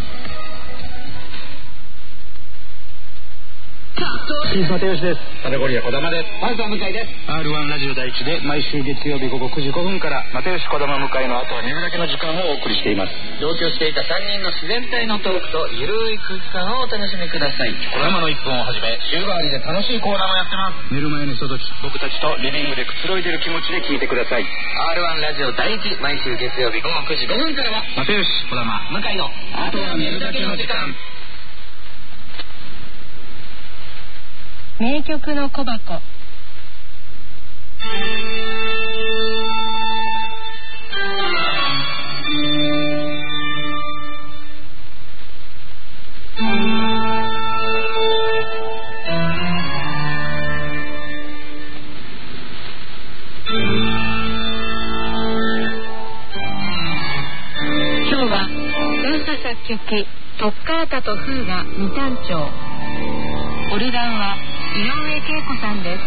新妻剛です。サネゴリア小玉です。パンサー向井です。 アールワン ラジオ第一で毎週月曜日ごごくじごふんから又吉小玉向井の後は寝るだけの時間をお送りしています。 同居していたさんにんの自然体のトークとゆるい空気感をお楽しみください。 ドラマのいっぷんをはじめ週替わりで楽しいコーナーもやってます。寝る前のひととき僕たちとリビングでくつろいでる気持ちで聞いてください。 アールワン ラジオ第一毎週月曜日ごごくじごふんからは又吉小玉向井のあとは寝るだけの時間。 名曲の小箱。 きトッカータとフーが二単調。オルガンは井上恵子さんです。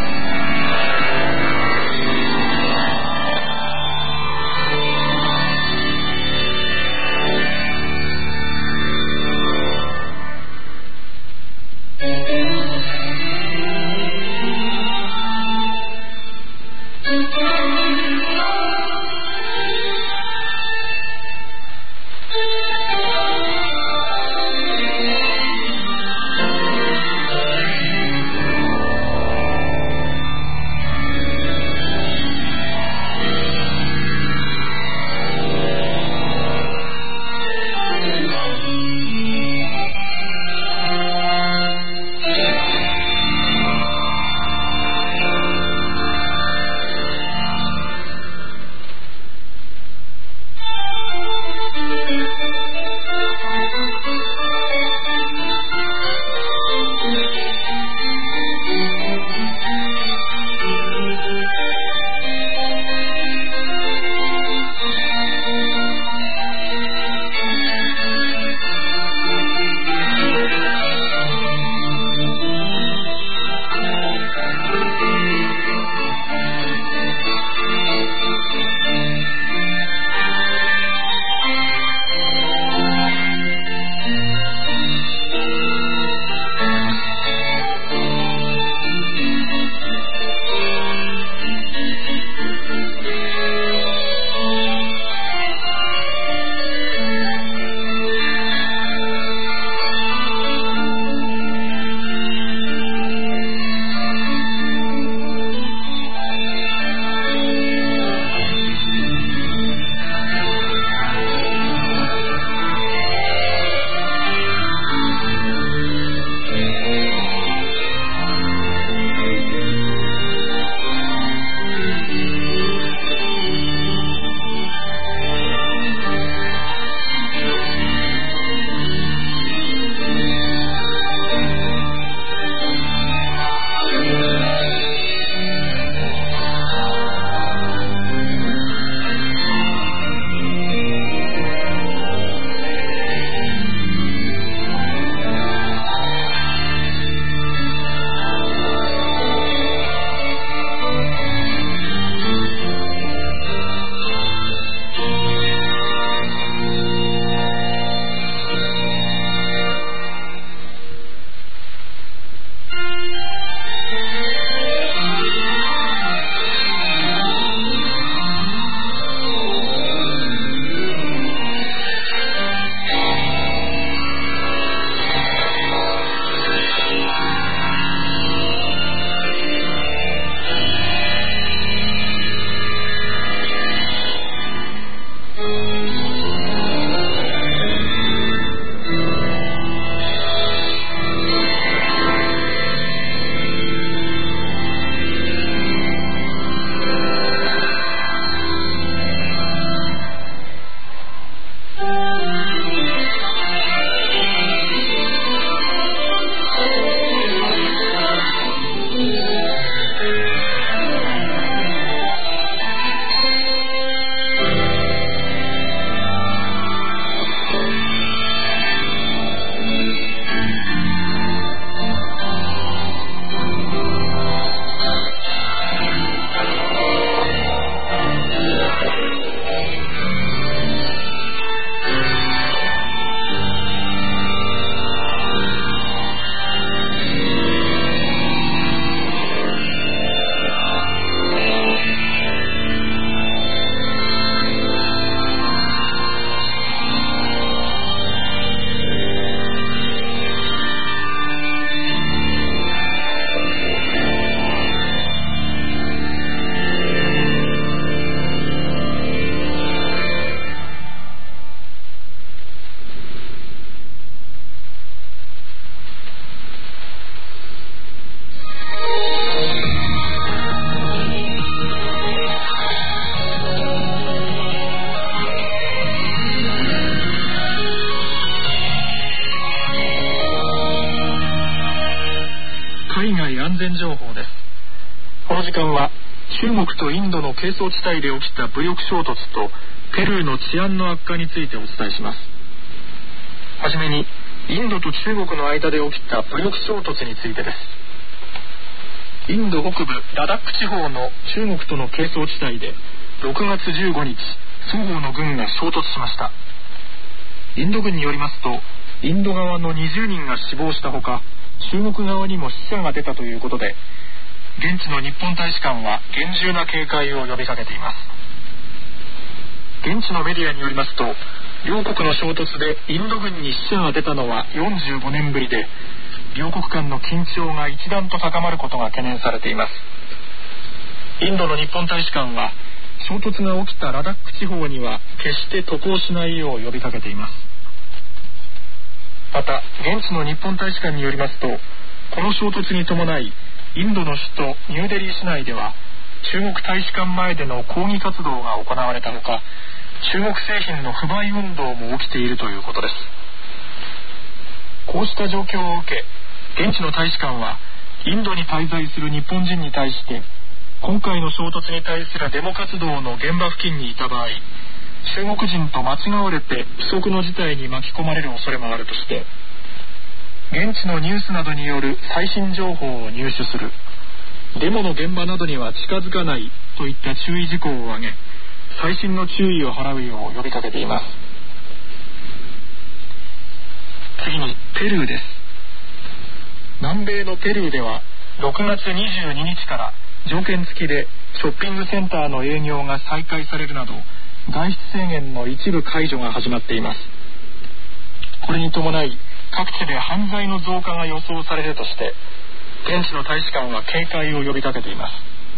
安全情報です。この時間は中国とインドの係争地帯で起きた武力衝突とペルーの治安の悪化についてお伝えします。 はじめにインドと中国の間で起きた武力衝突についてです。インド北部ラダック地方の中国との係争地帯でろくがつじゅうごにち、双方の軍が衝突しました。インド軍によりますと、インド側のにじゅうにんが死亡したほか、中国側にも死者が出たということで、現地の日本大使館は厳重な警戒を呼びかけています。現地のメディアによりますと、両国の衝突でインド軍に死者が出たのはよんじゅうごねんぶりで、両国間の緊張が一段と高まることが懸念されています。インドの日本大使館は、衝突が起きたラダック地方には決して渡航しないよう呼びかけています。また、現地の日本大使館によりますと、この衝突に伴い、インドの首都ニューデリー市内では中国大使館前での抗議活動が行われたほか、中国製品の不買運動も起きているということです。こうした状況を受け、現地の大使館はインドに滞在する日本人に対して、今回の衝突に対するデモ活動の現場付近にいた場合、中国人と間違われて不測の事態に巻き込まれる恐れもあるとして、現地のニュースなどによる最新情報を入手する、デモの現場などには近づかないといった注意事項を挙げ、細心の注意を払うよう呼びかけています。次にペルーです。南米のペルーではろくがつにじゅうににちから条件付きでショッピングセンターの営業が再開されるなど、外出制限の一部解除が始まっています。これに伴い、各地で犯罪の増加が予想されるとして、現地の大使館は警戒を呼びかけています。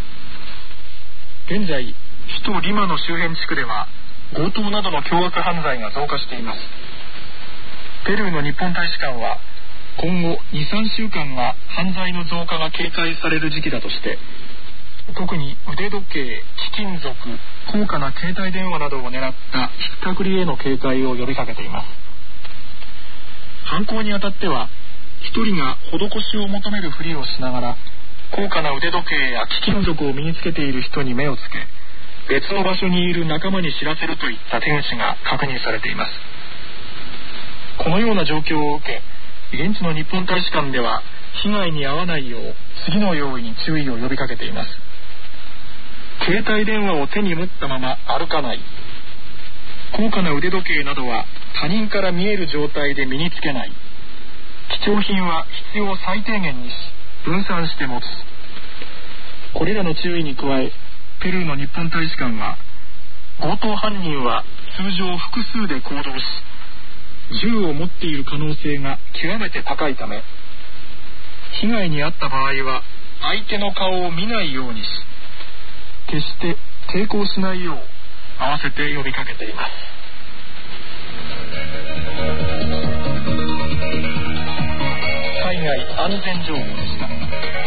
現在、首都リマの周辺地区では強盗などの凶悪犯罪が増加しています。ペルーの日本大使館は、今後 にさんしゅうかんが犯罪の増加が警戒される時期だとして、特に腕時計、貴金属、高価な携帯電話などを狙ったひったくりへの警戒を呼びかけています。犯行にあたっては、一人が施しを求めるふりをしながら、高価な腕時計や貴金属を身につけている人に目をつけ、別の場所にいる仲間に知らせるといった手口が確認されています。このような状況を受け、現地の日本大使館では被害に遭わないよう次のように注意を呼びかけています。携帯電話を手に持ったまま歩かない。高価な腕時計などは他人から見える状態で身につけない。貴重品は必要最低限にし、分散して持つ。これらの注意に加え、ペルーの日本大使館は、強盗犯人は通常複数で行動し、銃を持っている可能性が極めて高いため、被害に遭った場合は相手の顔を見ないようにし、決して抵抗しないよう合わせて呼びかけています。海外安全情報でした。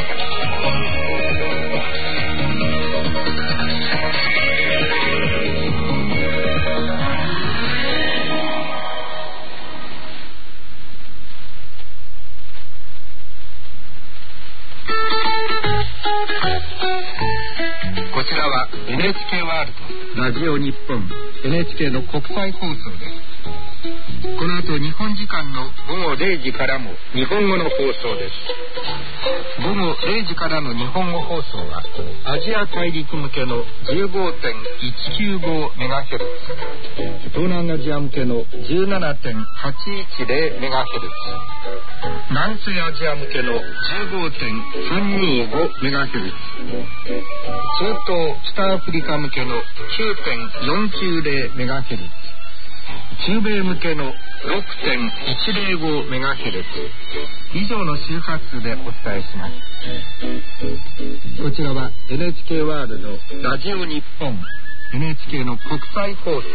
こちらは エヌエイチケー ワールドラジオ日本 エヌエイチケー の国際放送です。この後日本時間のごごれいじからも日本語の放送です。ごごれいじからの日本語放送はアジア大陸向けの じゅうごてんいちきゅうごメガヘルツ、東南アジア向けの じゅうななてんはちいちゼロメガヘルツ、南西アジア向けの じゅうごてんさんにごメガヘルツ、中東北アフリカ向けの きゅうてんよんきゅうゼロメガヘルツ、中米向けの ろくてんいちゼロごメガヘルツ、以上の周波数でお伝えします。こちらは エヌエイチケー ワールドラジオ日本 エヌエイチケー の国際放送です。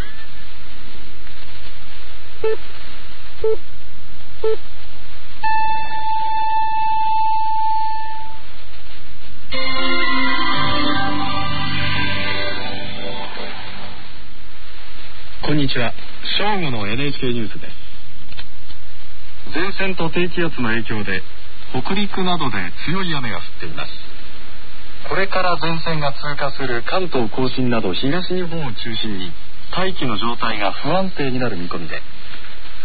こんにちは。正午の エヌエイチケー ニュースです。前線と低気圧の影響で北陸などで強い雨が降っています。これから前線が通過する関東甲信など東日本を中心に大気の状態が不安定になる見込みで、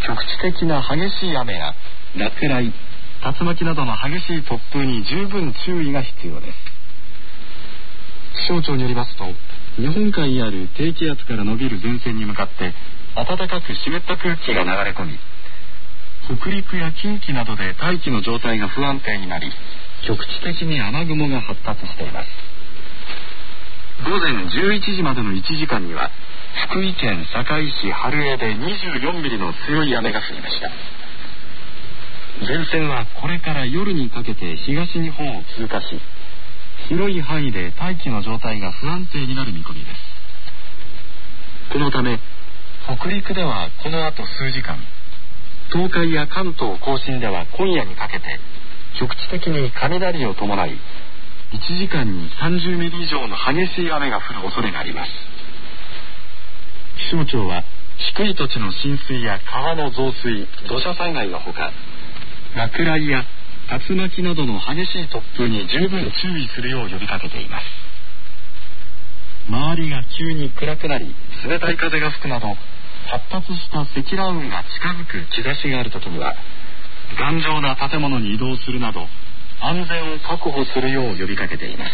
局地的な激しい雨や落雷、竜巻などの激しい突風に十分注意が必要です。気象庁によりますと、日本海にある低気圧から伸びる前線に向かって暖かく湿った空気が流れ込み、北陸や近畿などで大気の状態が不安定になり、局地的に雨雲が発達しています。午前じゅういちじまでのいちじかんには福井県坂井市春江でにじゅうよんミリの強い雨が降りました。前線はこれから夜にかけて東日本を通過し、広い範囲で大気の状態が不安定になる見込みです。このため北陸ではこの後数時間、東海や関東甲信では今夜にかけて局地的に雷を伴い、いちじかんにさんじゅうミリ以上の激しい雨が降る恐れがあります。気象庁は低い土地の浸水や川の増水、土砂災害のほか、落雷や竜巻などの激しい突風に十分注意するよう呼びかけています。周りが急に暗くなり、冷たい風が吹くなど発達した積乱雲が近づく兆しがあるときには、頑丈な建物に移動するなど安全を確保するよう呼びかけています。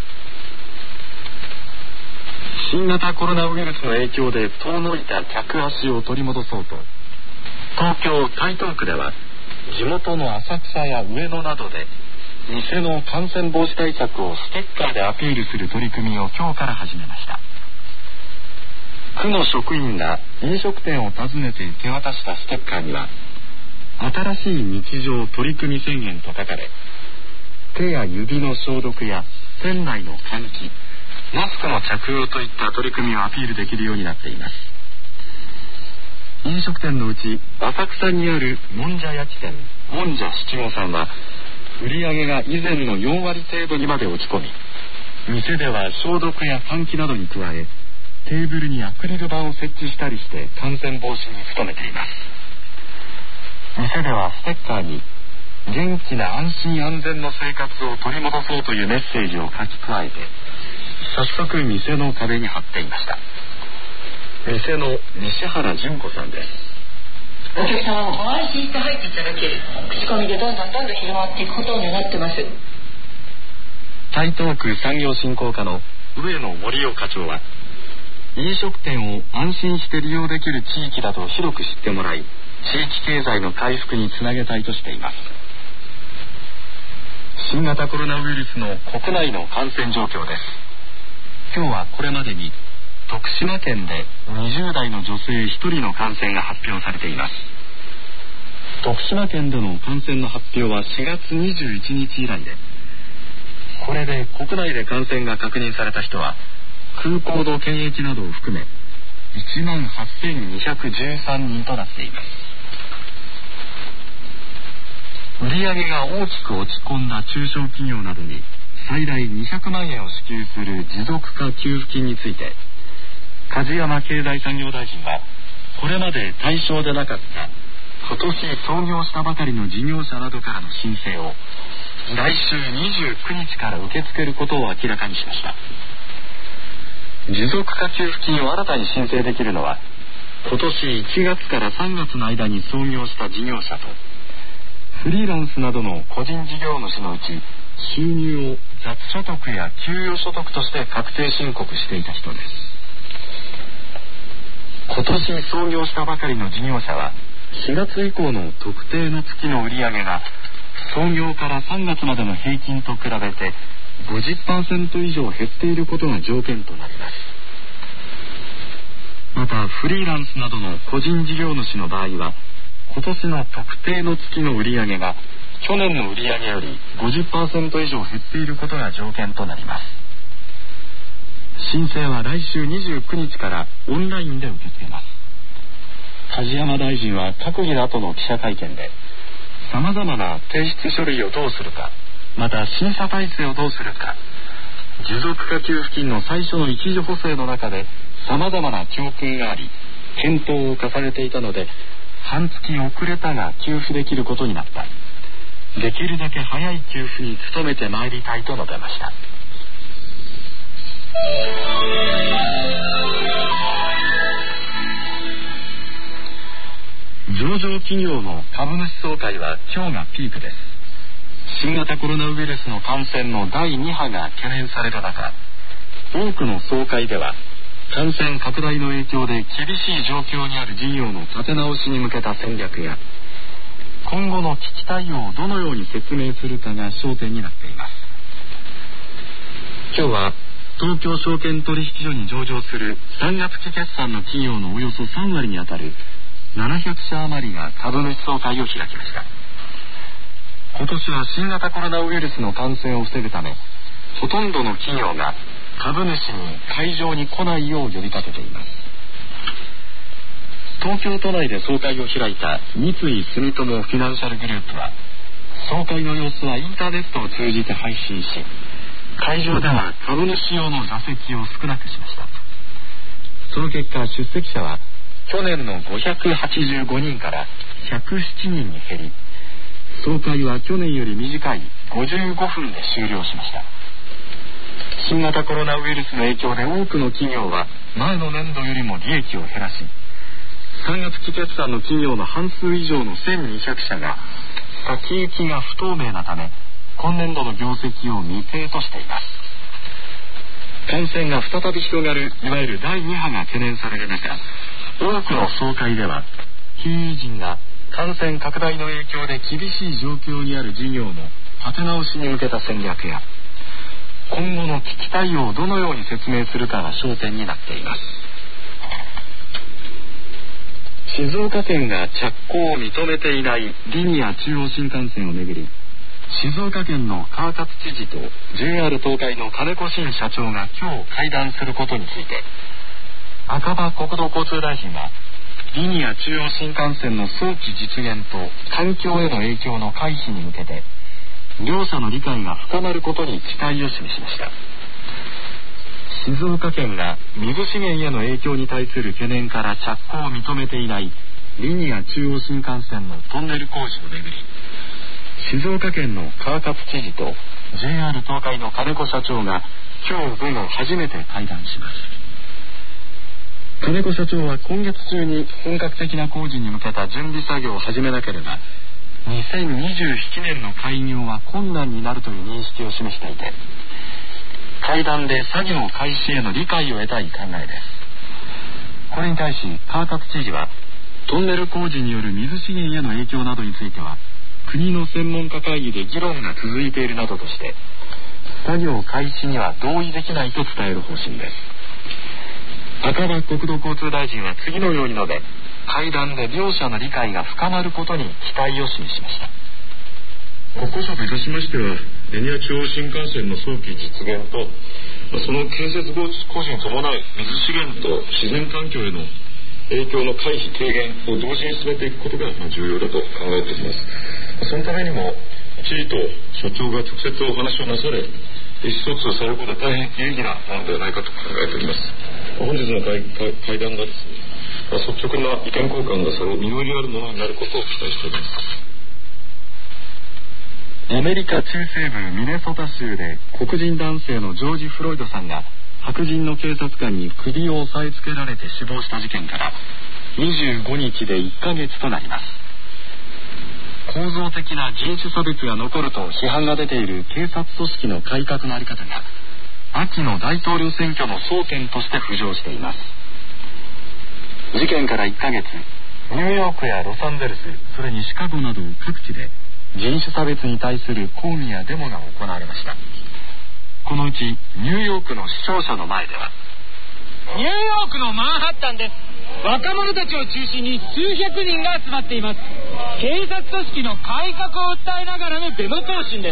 新型コロナウイルスの影響で遠のいた客足を取り戻そうと、東京台東区では地元の浅草や上野などで店の感染防止対策をステッカーでアピールする取り組みを今日から始めました。区の職員が飲食店を訪ねて手渡したステッカーには、新しい日常取り組み宣言と書かれ、手や指の消毒や店内の換気、マスクの着用といった取り組みをアピールできるようになっています。飲食店のうち浅草にあるもんじゃ焼き店もんじゃ七五さんは、売り上げが以前のよんわり程度にまで落ち込み、店では消毒や換気などに加え、テーブルにアクリル板を設置したりして感染防止に努めています。店ではステッカーに元気な安心安全の生活を取り戻そうというメッセージを書き加えて、早速店の壁に貼っていました。店の西原純子さんです。 お客様もご安心して入っていただける口コミでどんどんどんどん広まっていくことを願ってます。 台東区産業振興課の上野森尾課長は、飲食店を安心して利用できる地域だと広く知ってもらい、地域経済の回復につなげたいとしています。新型コロナウイルスの国内の感染状況です。今日はこれまでに徳島県でにじゅうだいの女性ひとりの感染が発表されています。徳島県での感染の発表はしがつにじゅういちにち以来で、これで国内で感染が確認された人は空港の検疫などを含めいちまんはっせんにひゃくじゅうさんにんとなっています。売上が大きく落ち込んだ中小企業などに最大にひゃくまんえんを支給する持続化給付金について、梶山経済産業大臣は、これまで対象でなかった今年創業したばかりの事業者などからの申請を来週にじゅうくにちから受け付けることを明らかにしました。持続化給付金を新たに申請できるのは、今年いちがつからさんがつの間に創業した事業者と、フリーランスなどの個人事業主のうち収入を雑所得や給与所得として確定申告していた人です。今年創業したばかりの事業者は、しがつ以降の特定の月の売上が創業からさんがつまでの平均と比べて ごじゅっパーセント 以上減っていることが条件となります。またフリーランスなどの個人事業主の場合は、今年の特定の月の売上が去年の売上より ごじゅっパーセント 以上減っていることが条件となります。申請は来週にじゅうくにちからオンラインで受け付けます。梶山大臣は閣議の後の記者会見で、さまざまな提出書類をどうするか、また審査体制をどうするか、持続化給付金の最初の一時補正の中でさまざまな教訓があり、検討を重ねていたので、半月遅れたが給付できることになった。できるだけ早い給付に努めてまいりたいと述べました。 上場企業の株主総会は今日がピークです。新型コロナウイルスの感染のだいに波が懸念される中、多くの総会では感染拡大の影響で厳しい状況にある事業の立て直しに向けた戦略や、今後の危機対応をどのように説明するかが焦点になっています。今日は東京証券取引所に上場するさんがつ期決算の企業のおよそさんわりにあたるななひゃくしゃ余りが株主総会を開きました。今年は新型コロナウイルスの感染を防ぐため、ほとんどの企業が株主に会場に来ないよう呼びかけています。東京都内で総会を開いた三井住友フィナンシャルグループは、総会の様子はインターネットを通じて配信し、会場では株主用の座席を少なくしました。その結果、出席者は去年のごひゃくはちじゅうごにんからひゃくななにんに減り、総会は去年より短いごじゅうごふんで終了しました。新型コロナウイルスの影響で多くの企業は前の年度よりも利益を減らし、さんがつ期決算の企業の半数以上のせんにひゃくしゃが先行きが不透明なため、今年度の業績を未定としています。感染が再び広がるいわゆるだいに波が懸念される中、多くの総会では金融陣が感染拡大の影響で厳しい状況にある事業の立て直しに向けた戦略や、今後の危機対応をどのように説明するかが焦点になっています。静岡県が着工を認めていないリニア中央新幹線をめぐり、静岡県の川勝知事と ジェイアール 東海の金子慎社長が今日会談することについて、赤羽国土交通大臣は、リニア中央新幹線の早期実現と環境への影響の回避に向けて、両者の理解が深まることに期待を示しました。静岡県が水資源への影響に対する懸念から着工を認めていないリニア中央新幹線のトンネル工事をめぐり、静岡県の川勝知事と ジェイアール 東海の金子社長が今日午後初めて会談します。金子社長は今月中に本格的な工事に向けた準備作業を始めなければ、にせんにじゅうななねんの開業は困難になるという認識を示していて、会談で作業開始への理解を得たい考えです。これに対し川勝知事は、トンネル工事による水資源への影響などについては国の専門家会議で議論が続いているなどとして、作業開始には同意できないと伝える方針です。赤羽国土交通大臣は次のように述べ、会談で両者の理解が深まることに期待を示しました。 国交省といたしましては、リニア中央新幹線の早期実現と、その建設工事に伴う水資源と自然環境への影響の回避低減を同時に進めていくことが重要だと考えています。そのためにも知事と所長が直接お話をなされ、意思疎通されることは大変有意義なものではないかと考えております。本日の 会, 会, 会談がですね、率直な意見交換がされ、実りあるものになることを期待しております。 アメリカ中西部ミネソタ州で黒人男性のジョージ・フロイドさんが白人の警察官に首を押さえつけられて死亡した事件からにじゅうごにちでいっかげつとなります。構造的な人種差別が残ると批判が出ている警察組織の改革の在り方が秋の大統領選挙の争点として浮上しています。事件からいっかげつ、ニューヨークやロサンゼルス、それにシカゴなど各地で人種差別に対する抗議やデモが行われました。このうちニューヨークの市庁舎の前では、 ニューヨークのマンハッタンです。若者たちを中心に数百人が集まっています。警察組織の改革を訴えながらのデモ行進です。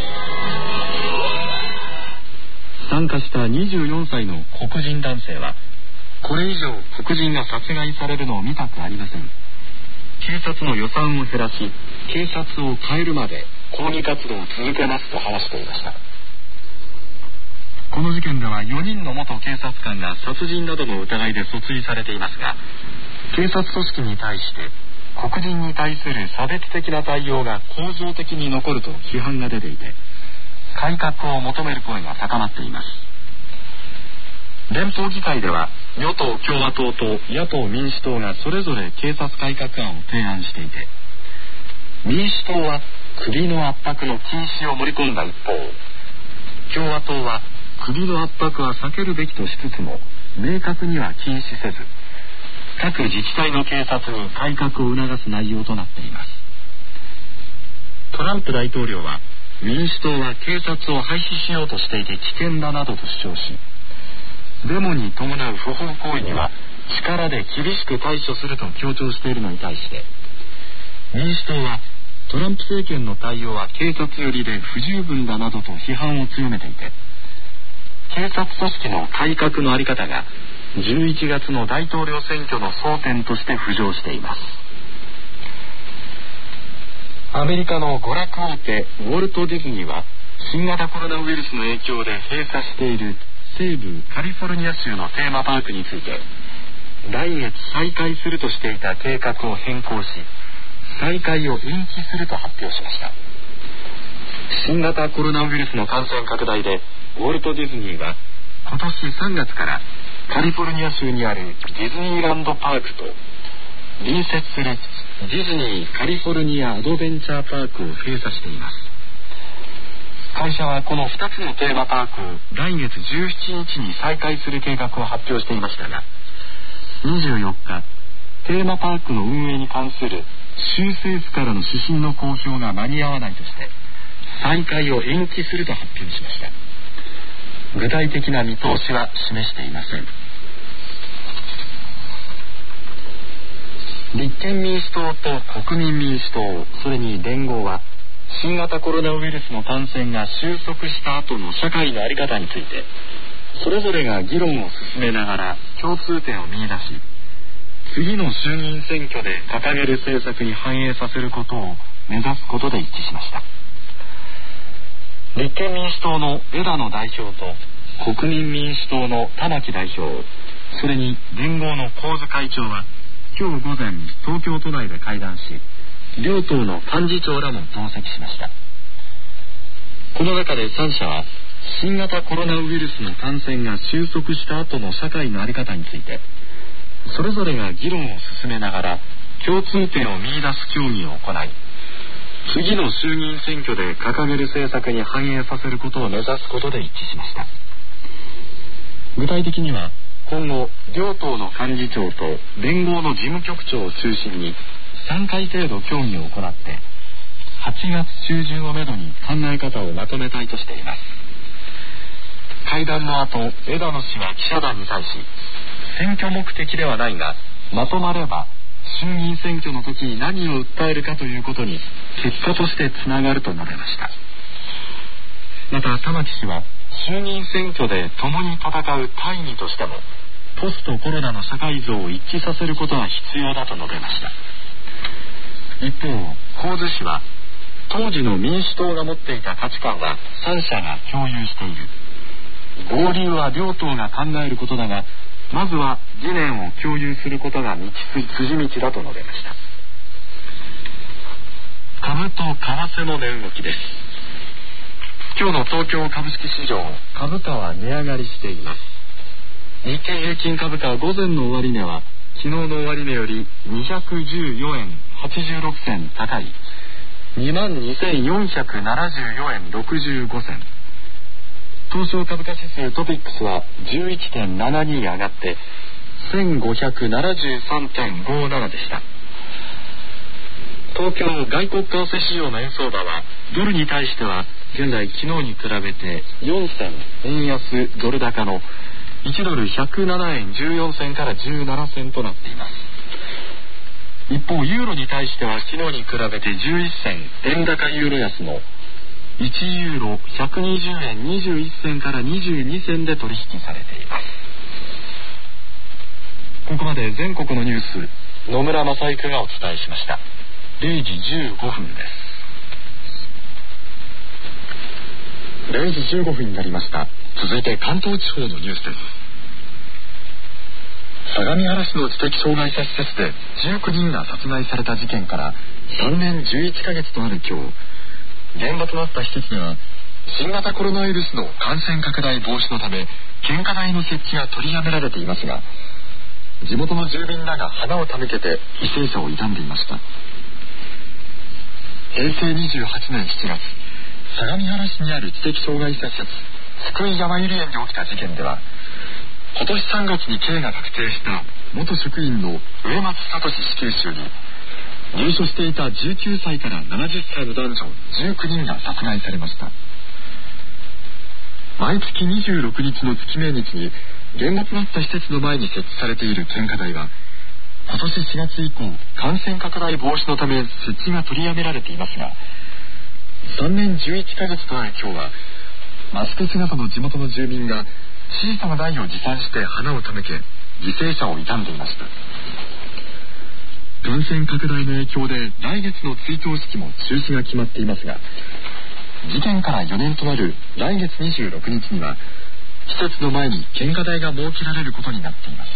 参加したにじゅうよんさいの黒人男性は、これ以上黒人が殺害されるのを見たくありません。警察の予算を減らし、警察を変えるまで抗議活動を続けますと話していました。この事件ではよにんの元警察官が殺人などの疑いで訴追されていますが、警察組織に対して黒人に対する差別的な対応が構造的に残ると批判が出ていて、改革を求める声が高まっています。連邦議会では与党共和党と野党民主党がそれぞれ警察改革案を提案していて、民主党は首の圧迫の禁止を盛り込んだ一方、共和党は首の圧迫は避けるべきとしつつも明確には禁止せず、各自治体の警察に改革を促す内容となっています。トランプ大統領は民主党は警察を廃止しようとしていて危険だなどと主張し、デモに伴う不法行為には力で厳しく対処すると強調しているのに対して、民主党はトランプ政権の対応は警察寄りで不十分だなどと批判を強めていて、警察組織の改革の在り方がじゅういちがつの大統領選挙の争点として浮上しています。アメリカの娯楽大手ウォルト・ディズニーは新型コロナウイルスの影響で閉鎖している西部カリフォルニア州のテーマパークについて、来月再開するとしていた計画を変更し、再開を延期すると発表しました。新型コロナウイルスの感染拡大でウォルト・ディズニーは今年さんがつからカリフォルニア州にあるディズニーランドパークと隣接するディズニーカリフォルニアアドベンチャーパークを閉鎖しています。会社はこのふたつのテーマパークを来月じゅうしちにちに再開する計画を発表していましたが、にじゅうよっかテーマパークの運営に関する州政府からの指針の公表が間に合わないとして再開を延期すると発表しました。具体的な見通しは示していません。立憲民主党と国民民主党、それに連合は新型コロナウイルスの感染が収束した後の社会の在り方についてそれぞれが議論を進めながら共通点を見出し、次の衆議院選挙で掲げる政策に反映させることを目指すことで一致しました。立憲民主党の枝野代表と国民民主党の玉木代表、それに連合の神津会長は今日午前東京都内で会談し、両党の幹事長らも同席しました。この中でさん社は新型コロナウイルスの感染が収束した後の社会の在り方についてそれぞれが議論を進めながら共通点を見出す協議を行い、次の衆議院選挙で掲げる政策に反映させることを目指すことで一致しました。具体的には今後両党の幹事長と連合の事務局長を中心にさんかい程度協議を行ってはちがつ中旬をめどに考え方をまとめたいとしています。会談の後、枝野氏は記者団に対し、選挙目的ではないがまとまれば衆議院選挙の時に何を訴えるかということに結果としてつながると述べました。また玉木氏は衆議院選挙で共に戦う大義としてもポストコロナの社会像を一致させることが必要だと述べました。一方、神津氏は当時の民主党が持っていた価値観はさん社が共有している、合流は両党が考えることだがまずは理念を共有することが道筋道だと述べました。株と為替の値動きです。今日の東京株式市場、株価は値上がりしています。日経平均株価は午前の終値は昨日の終値よりにひゃくじゅうよえんはちじゅうろくせん高い にまんにせんよんひゃくななじゅうよえんろくじゅうごせん。東証株価指数トピックスは じゅういってんななに 上がってせんごひゃくななじゅうさんてんごなな でした。東京外国為替市場の円相場はドルに対しては現在昨日に比べてよん銭円安ドル高のいちドルひゃくななえんじゅうよん銭からじゅうなな銭となっています。一方ユーロに対しては昨日に比べてじゅういっ銭円高ユーロ安のいちユーロひゃくにじゅうえんにじゅういっ銭からにじゅうに銭で取引されています。ここまで全国のニュース、野村正幸がお伝えしました。れいじじゅうごふんです。れいじじゅうごふんになりました。続いて関東地方のニュースです。相模原市の知的障害者施設でじゅうきゅうにんが殺害された事件からさんねんじゅういっかげつとなる今日、現場となった施設では新型コロナウイルスの感染拡大防止のため献花台の設置が取りやめられていますが、地元の住民らが花を手向けて犠牲者を悼んでいました。へいせいにじゅうはちねんしちがつ、相模原市にある知的障害者施設津久井やまゆり園で起きた事件では、今年さんがつに刑が確定した元職員の植松聡死刑囚に、入所していたじゅうきゅうさいからななじゅっさいの男女じゅうきゅうにんが殺害されました。毎月にじゅうろくにちの月命日に現場となった施設の前に設置されている献花台は、今年しがつ以降感染拡大防止のため設置が取りやめられていますが、さんねんじゅういっかげつとなる今日は、マスク姿の地元の住民が小さな台を持参して花を手向け、犠牲者を悼んでいました。感染拡大の影響で来月の追悼式も中止が決まっていますが、事件からよねんとなる来月にじゅうろくにちには施設の前に献花台が設けられることになっています。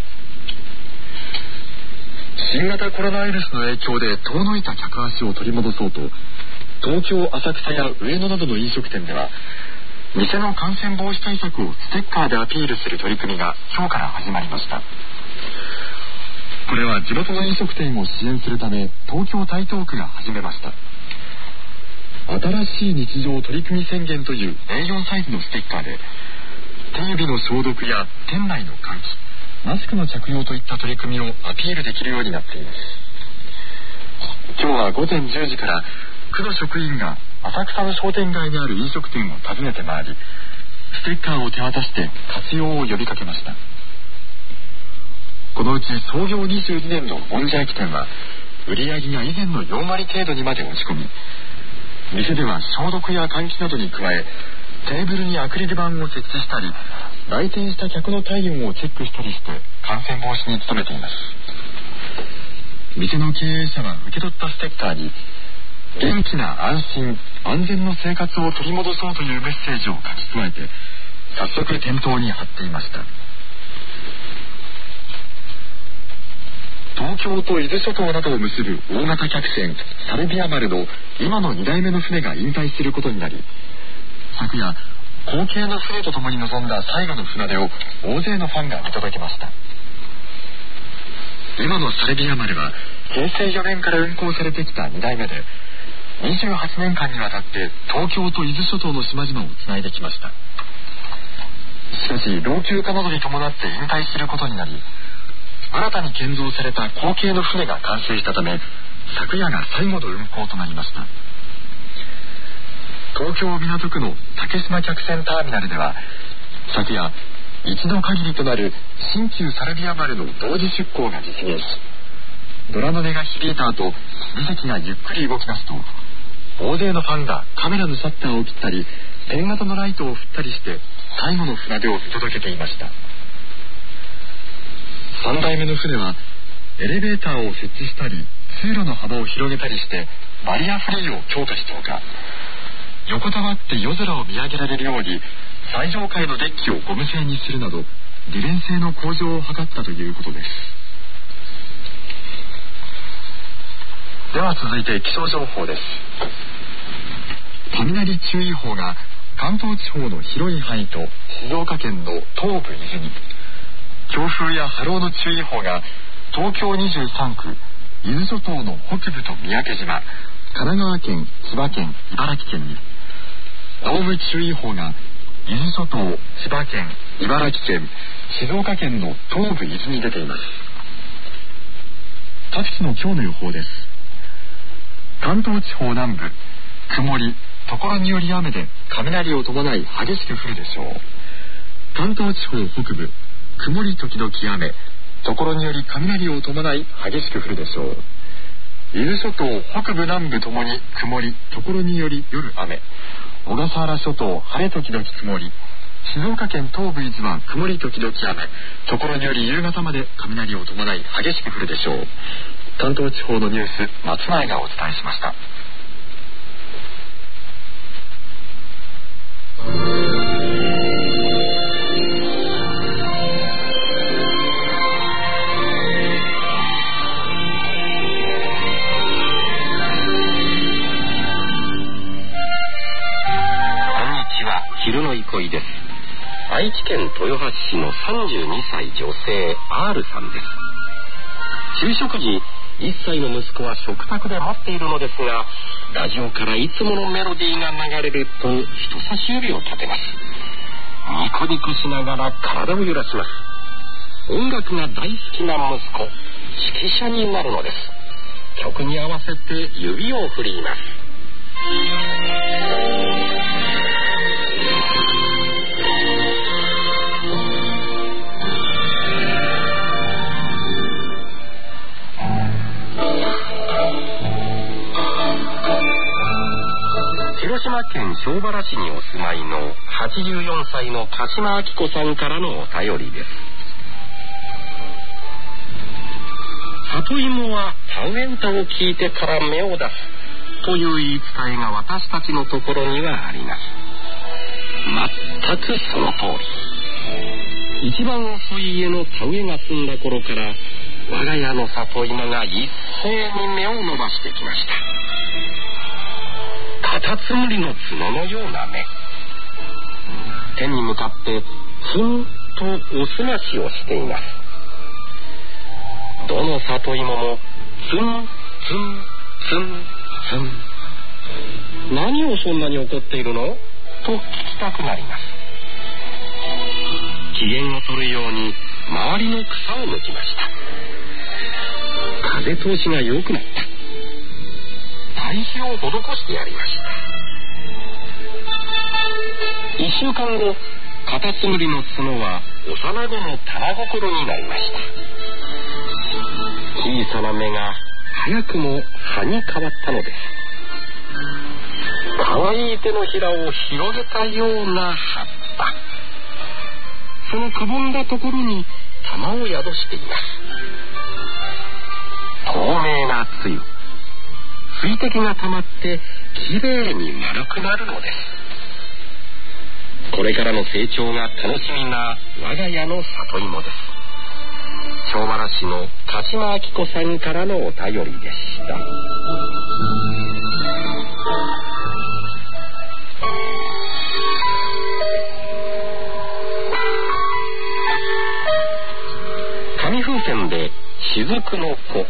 新型コロナウイルスの影響で遠のいた客足を取り戻そうと、東京浅草や上野などの飲食店では店の感染防止対策をステッカーでアピールする取り組みが今日から始まりました。これは地元の飲食店を支援するため東京台東区が始めました。新しい日常取り組み宣言という エーよん サイズのステッカーで、手指の消毒や店内の換気、マスクの着用といった取り組みをアピールできるようになっています。今日はごぜんじゅうじから区の職員が浅草の商店街にある飲食店を訪ねて回り、ステッカーを手渡して活用を呼びかけました。このうち創業にじゅうにねんのもんじゃ焼き店は売り上げが以前のよんわり程度にまで落ち込み、店では消毒や換気などに加え、テーブルにアクリル板を設置したり、来店した客の体温をチェックしたりして感染防止に努めています。店の経営者は受け取ったステッカーに、元気な安心安全の生活を取り戻そうというメッセージを書き加えて、早速店頭に貼っていました。東京と伊豆諸島などを結ぶ大型客船サルビア丸の今のにだいめの船が引退することになり、昨夜後継の船とともに臨んだ最後の船出を大勢のファンが見届けました。今のサルビア丸はへいせいよねんから運航されてきたにだいめで、にじゅうはちねんかんにわたって東京と伊豆諸島の島々をつないできました。しかし老朽化などに伴って引退することになり、新たに建造された後継の船が完成したため、昨夜が最後の運航となりました。東京港区の竹島客船ターミナルでは、昨夜一度限りとなる新旧サルビア丸の同時出港が実現し、ドラの音が響いた後、にせきがゆっくり動き出すと、大勢のファンがカメラのシャッターを切ったり、ペン型のライトを振ったりして最後の船出を見届けていました。さんだいめの船はエレベーターを設置したり、通路の幅を広げたりしてバリアフリーを強化したほか、横たわって夜空を見上げられるように最上階のデッキをゴム製にするなど、利便性の向上を図ったということです。では続いて気象情報です。雷注意報が関東地方の広い範囲と静岡県の東部伊豆に、強風や波浪の注意報が東京にじゅうさんく、伊豆諸島の北部と三宅島、神奈川県、千葉県、茨城県に、濃霧注意報が伊豆諸島、千葉県、茨城県、静岡県の東部伊豆に出ています。各地の今日の予報です。関東地方南部、曇り、ところにより雨で雷を伴い激しく降るでしょう。関東地方北部、曇り時々雨、ところにより雷を伴い激しく降るでしょう。伊豆諸島北部南部ともに曇り、ところにより夜雨。小笠原諸島晴れ時々曇り。静岡県東部伊豆は曇り時々雨、ところにより夕方まで雷を伴い激しく降るでしょう。関東地方のニュース、松前がお伝えしました。 昼の憩いです。 愛知県豊橋市のさんじゅうにさい女性 R さんです。昼食時、いっさいの息子は食卓で待っているのですが、ラジオからいつものメロディーが流れると人差し指を立てます。ニコニコしながら体を揺らします。音楽が大好きな息子、指揮者になるのです。曲に合わせて指を振ります。広島県庄原市にお住まいのはちじゅうよんさいの鹿島明子さんからのお便りです。里芋は田植え歌を聞いてから芽を出すという言い伝えが私たちのところにはあります。全くその通り。一番遅い家の田植えが済んだ頃から我が家の里芋が一斉に芽を伸ばしてきました。カタツムリの角のような芽。天に向かってふんとおすましをしています。どの里芋もツンツンツンツン。何をそんなに怒っているのと聞きたくなります。機嫌を取るように周りの草を抜きました。風通しが良くなった。堆肥を施してやりました。一週間後、カタツムリの角は幼子の卵袋になりました。小さな芽が早くも葉に変わったのです。かわいい手のひらを広げたような葉っぱ。そのくぼんだところに玉を宿しています。透明なつゆ。水滴が溜まってきれいに丸くなるのです。これからの成長が楽しみな我が家の里芋です。庄原市の鹿島明子さんからのお便りでした。紙風船で雫の子。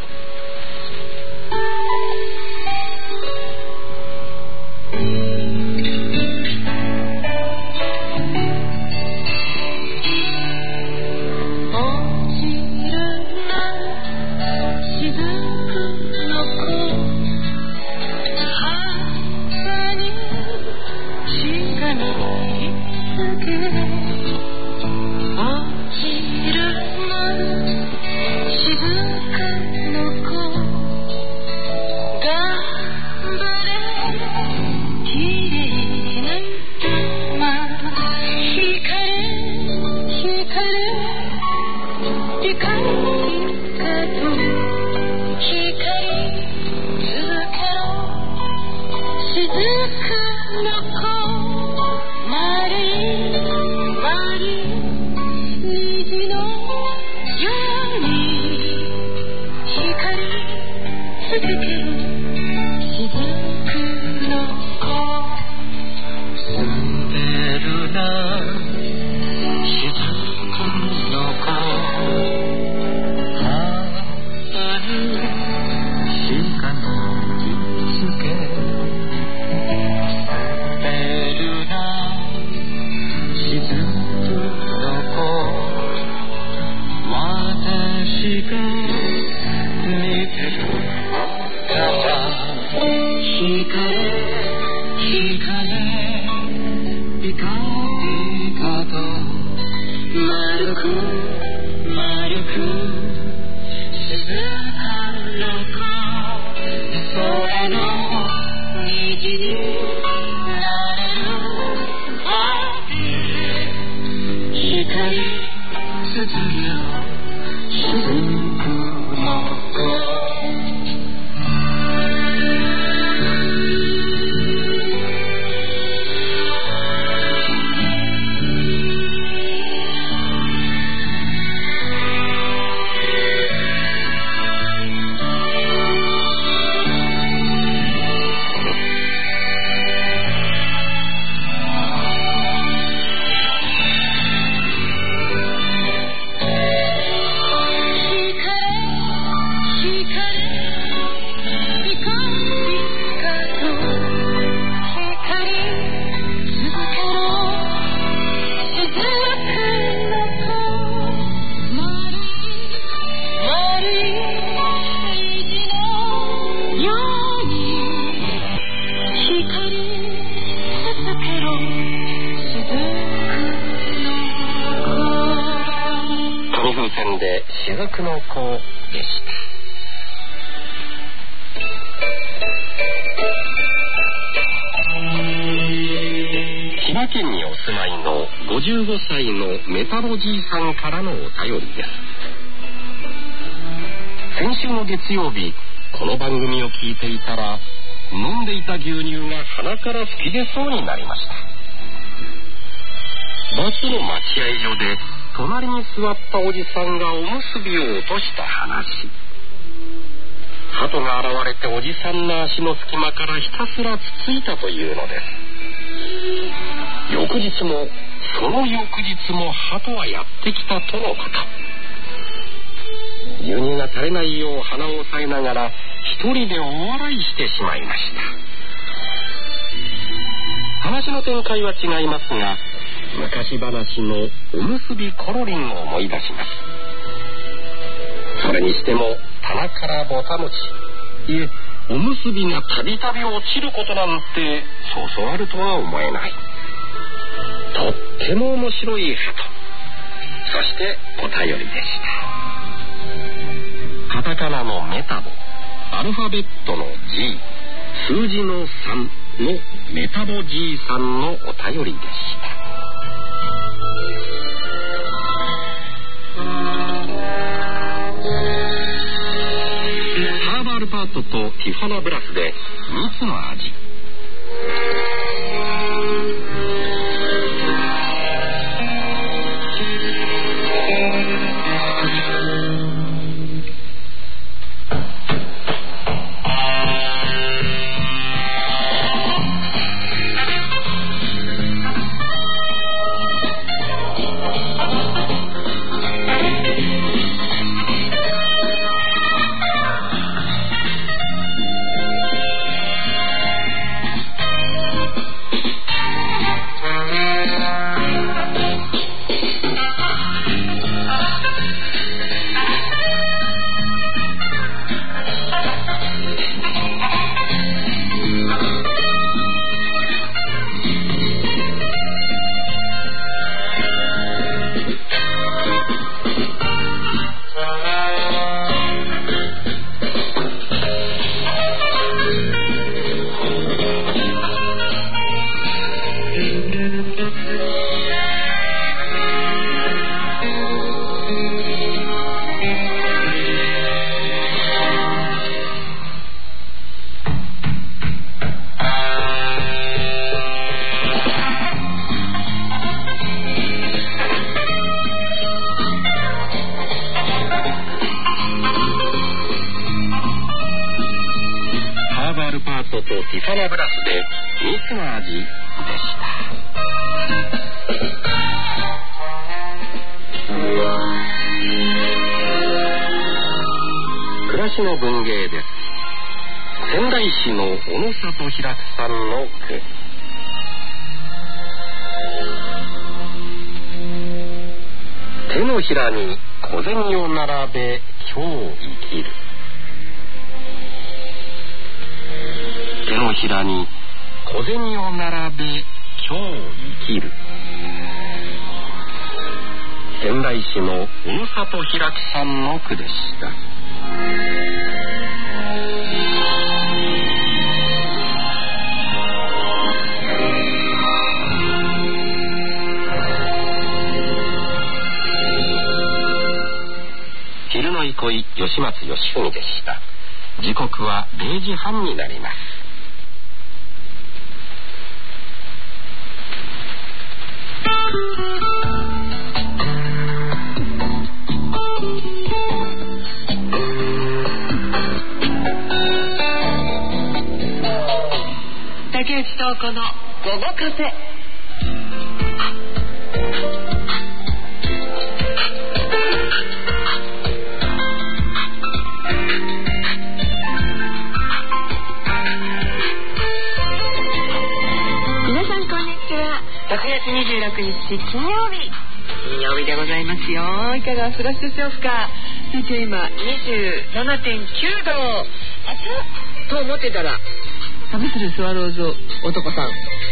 雫の子でした。千葉県にお住まいのごじゅうごさいのメタボじいさんからのお便りです。先週の月曜日、この番組を聞いていたら、飲んでいた牛乳が鼻から吹き出そうになりました。バスの待合所で隣に座ったおじさんがおむすびを落とした話。鳩が現れておじさんの足の隙間からひたすらつついたというのです。翌日もその翌日も鳩はやってきたとのこと。牛乳が垂れないよう鼻を押さえながら一人で大笑いしてしまいました。話の展開は違いますが、昔話のおむすびコロリンを思い出します。それにしても棚からぼたもち、いえおむすびがたびたび落ちることなんてそうそうあるとは思えない。とっても面白い鳩。そしてお便りでした。カタカナのメタボ、アルファベットの G、 数字のさんのメタボじいさんのお便りでした。ハーバルパートとティファナブラスで蜜の味。ティファナブラスで蜜の味でした。暮らしの文芸です。仙台市の小野里平久さんの句。手のひらに小銭を並べ今日生きる。手のひらに小銭を並べ今日生きる。仙台市の小野里平久さんの句でした。昼の憩い、吉松義文でした。時刻はれいじはんになります。 竹内東子の午後カフェ。ろくがつにじゅうろくにち金曜日、金曜日でございますよ。いかがお過ごしでしょうか。さて今 にじゅうななてんきゅうど、暑っと思ってたら旅するスワローズ男さん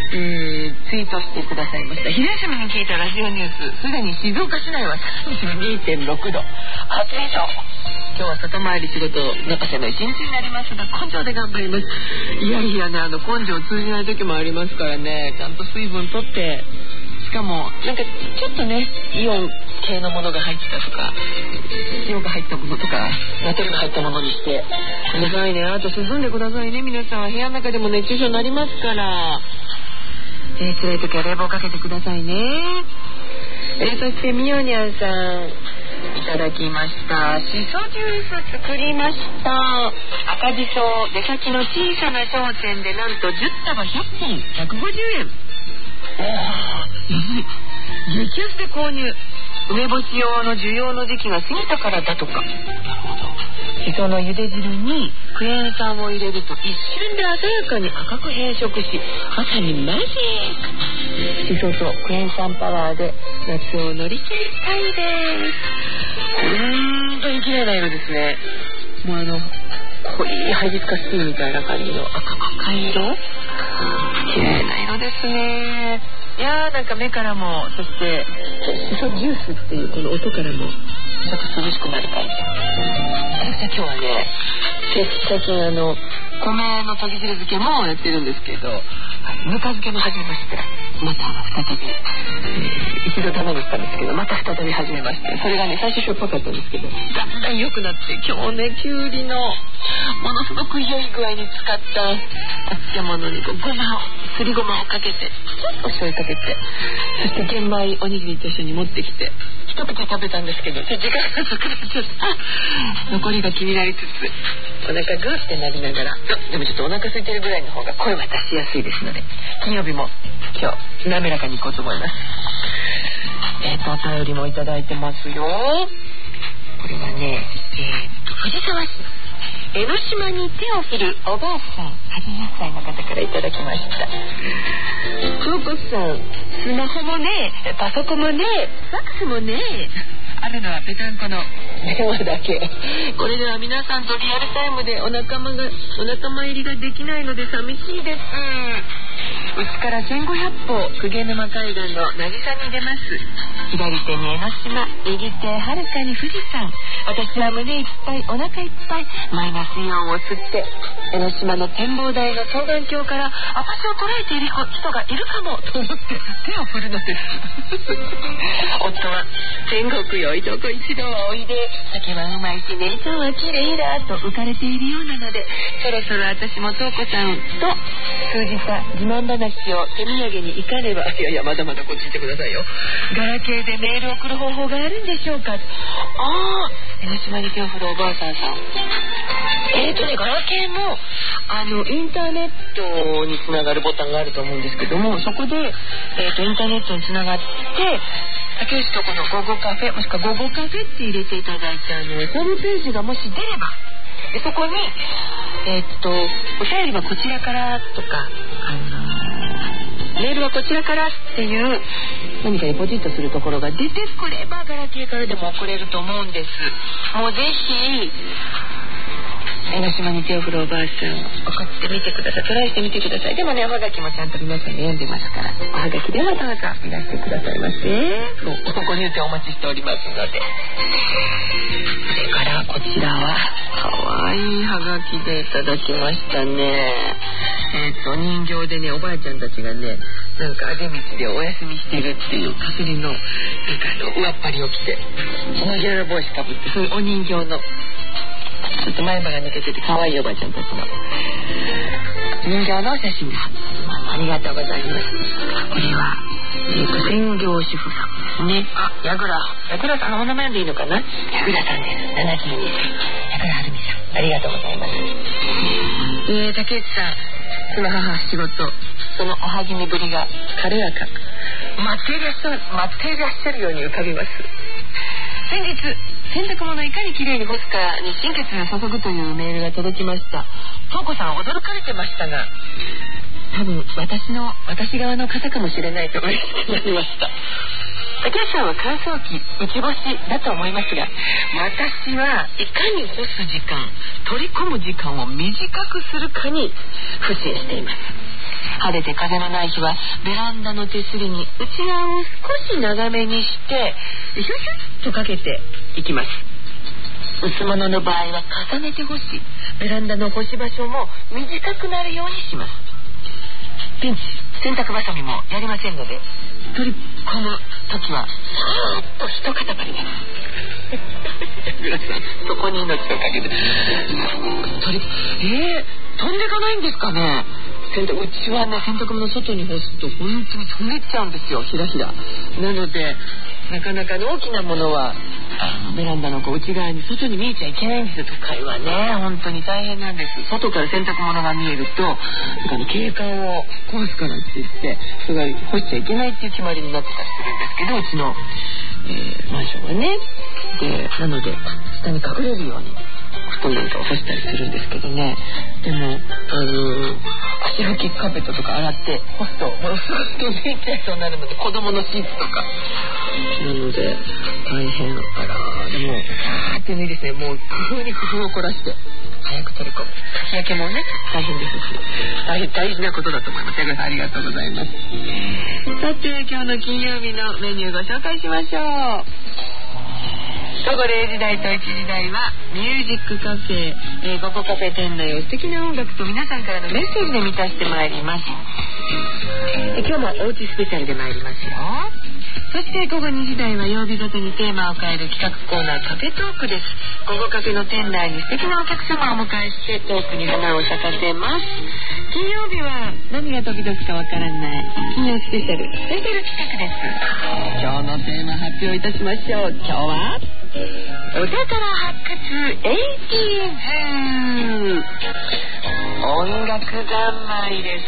えー、ツイートしてくださいました。昼休みに聞いたラジオニュース、すでに静岡市内は さんじゅうにてんろくど、暑いでしょ。今日は外回り仕事泣かせの一日になりますが、根性で頑張ります。いやいやね、あの根性通じない時もありますからね、ちゃんと水分とって、しかもなんかちょっとね、イオン系のものが入ったとか、塩が入ったものとか、ナトリが入ったものにしてくださいね。あと涼んでくださいね、皆さん。部屋の中でも熱中症になりますから、えー、辛い時は冷房かけてくださいね。えー、そしてみよにゃんさんいただきました。しそジュース作りました。赤じそ出先の小さな商店でなんとじゅったばひゃっぽんひゃくごじゅうえん。おー、安い。激安で購入。梅干し用の需要の時期が過ぎたからだとか。なるほど。しその茹で汁にクエン酸を入れると一瞬で鮮やかに赤く変色し、まさにマジック。しそとクエン酸パワーで夏を乗り切りたいです。うーんとに綺麗な色ですね。もうあの濃いハイビスカスティーみたいな感じの赤赤い色、綺麗な色ですね。いやー、なんか目からも、そしてしそジュースっていうこの音からもちょっと涼しくなる感じ。私は今日はね、最近あの米のとぎ汁漬けもやってるんですけど、ぬか漬けも始めまして、また再び、えー、一度ダメだったんですけど、また再び始めまして、それがね最初しょっぱかったんですけど、だんだん良くなって、今日ねきゅうりのものすごく良い具合に使ったお漬物にこうごまをすりごまをかけて、ちょっとお醤油かけて、そして玄米おにぎりと一緒に持ってきて一口食べたんですけど、時間がなくなっちゃった。残りが気になりつつ、お腹グーってなりながら、でもちょっとお腹空いてるぐらいの方が声は出しやすいですので、金曜日も今日滑らかにいこうと思います。えーとお便りもいただいてますよ。これはね、えーと藤沢市江ノ島に手を振るおばあさんはちじゅっさいの方からいただきました。風子さん、スマホもね、パソコンもね、ファックスもね、あるのはペタンコの電話だけ。これでは皆さんとリアルタイムでお仲間がお仲間入りができないので寂しいです。うちからせんごひゃっぽ鵠沼海岸の渚に出ます。左手に江ノ島、右手はるかに富士山。私は胸いっぱいお腹いっぱいマイナスイオンを吸って江ノ島の展望台の双眼鏡から私を捉えている人がいるかもと思って手を振るのです夫は天国よいとこ一度はおいで、酒はうまいし姉ちゃんは綺麗だと浮かれているようなので、そろそろ私も東子さんと通じた自慢話を手土産に行かねば。いやいや、まだまだこっち行ってくださいよ。ガラケーでメールを送る方法があるんでしょうか。ああ、江ノ島に手を振るおばあさんさん、えーとね、ガラケーもあのインターネットにつながるボタンがあると思うんですけども、そこで、えーとインターネットにつながって竹内とこのゴゴカフェもしくはゴゴカフェって入れていただいて、あのホームページがもし出れば、でそこにえー、っとお便りはこちらからとか、あのメールはこちらからっていう何かにポチッとするところが出てくればガラケーからでも送れると思うんです。もうぜひ江ノ島に手を振るおばあさん送ってみてください。トライしてみてください。でもね、おはがきもちゃんと皆さんに読んでますから、おはがきではどうぞいらしてくださいませ。ご入店お待ちしておりますので。それからこちらはかわいいはがきでいただきましたね。えっと人形でね、おばあちゃんたちがね、なんかあぜ道でお休みしてるっていう薬のなんかあの上っ張りを着て麦わら帽子かぶって、そういうお人形のちょっと前歯が抜けてて可愛いおばあちゃんたちの人形の写真が、ありがとうございます。これは、えー、と専業主婦さんですね。あ、やぐらやぐらさんのお名前でいいのかな。やぐらさんです。ななじゅうにさい、やぐらはるみさん、ありがとうございます。えー、竹内さん、その母仕事、そのお始めぶりが軽やか、待っていらっしゃる待っていらっしゃるように浮かびます。先日洗濯物いかにきれいに干すかに心血を注ぐというメールが届きました。東子さん驚かれてましたが、多分私の私側の方かもしれないと嬉しくなりました。竹内さんは乾燥機内干しだと思いますが、私はいかに干す時間、取り込む時間を短くするかに不信しています。 晴れて風のない日はベランダの手すりに内側を少し長めにしてヒュヒュッとかけていきます。薄物の場合は重ねて干し、ベランダの干し場所も短くなるようにします。ピンチ洗濯バサミもやりませんので、取り込む時はさーっと一塊です皆さんそこに命をかけて取りえー、飛んでいかないんですかね。洗濯うちはね、洗濯物外に干すと本当に飛んでっちゃうんですよ、ひらひら。なのでなかなかの大きなものはあのベランダのこう内側に外に見えちゃいけないんですよ。都会はね本当に大変なんです。外から洗濯物が見えるとなんか、ね、景観を壊すからって言ってそれが干しちゃいけないっていう決まりになってたりするんですけど、うちの、えー、マンションはね。でなので下に隠れるように布団なんかを干したりするんですけどね。でもあの足拭きカーペットとか洗って干すとものすごく飛んでいっちゃいそうになるので、子供のシーツとかなので大変だから、でもあーってねですね、もう工夫に工夫を凝らして早く取り込む。日焼けもね大変ですし大変大事なことだと思います。矢口さんありがとうございます。さて今日の金曜日のメニューご紹介しましょう。午後れいじ台といちじ台はミュージックカフェ、えー、午後カフェ店内を素敵な音楽と皆さんからのメッセージで満たしてまいります。えー、今日もおうちスペシャルでまいりますよ。そして午後にじ台は曜日ごとにテーマを変える企画コーナーカフェトークです。午後カフェの店内に素敵なお客様をお迎えしてトークに花を咲かせます。金曜日は何が時々かわからない金曜スペシャルスペシャル企画です。今日のテーマ発表いたしましょう。今日はお宝発掘エイティーズ音楽三昧です。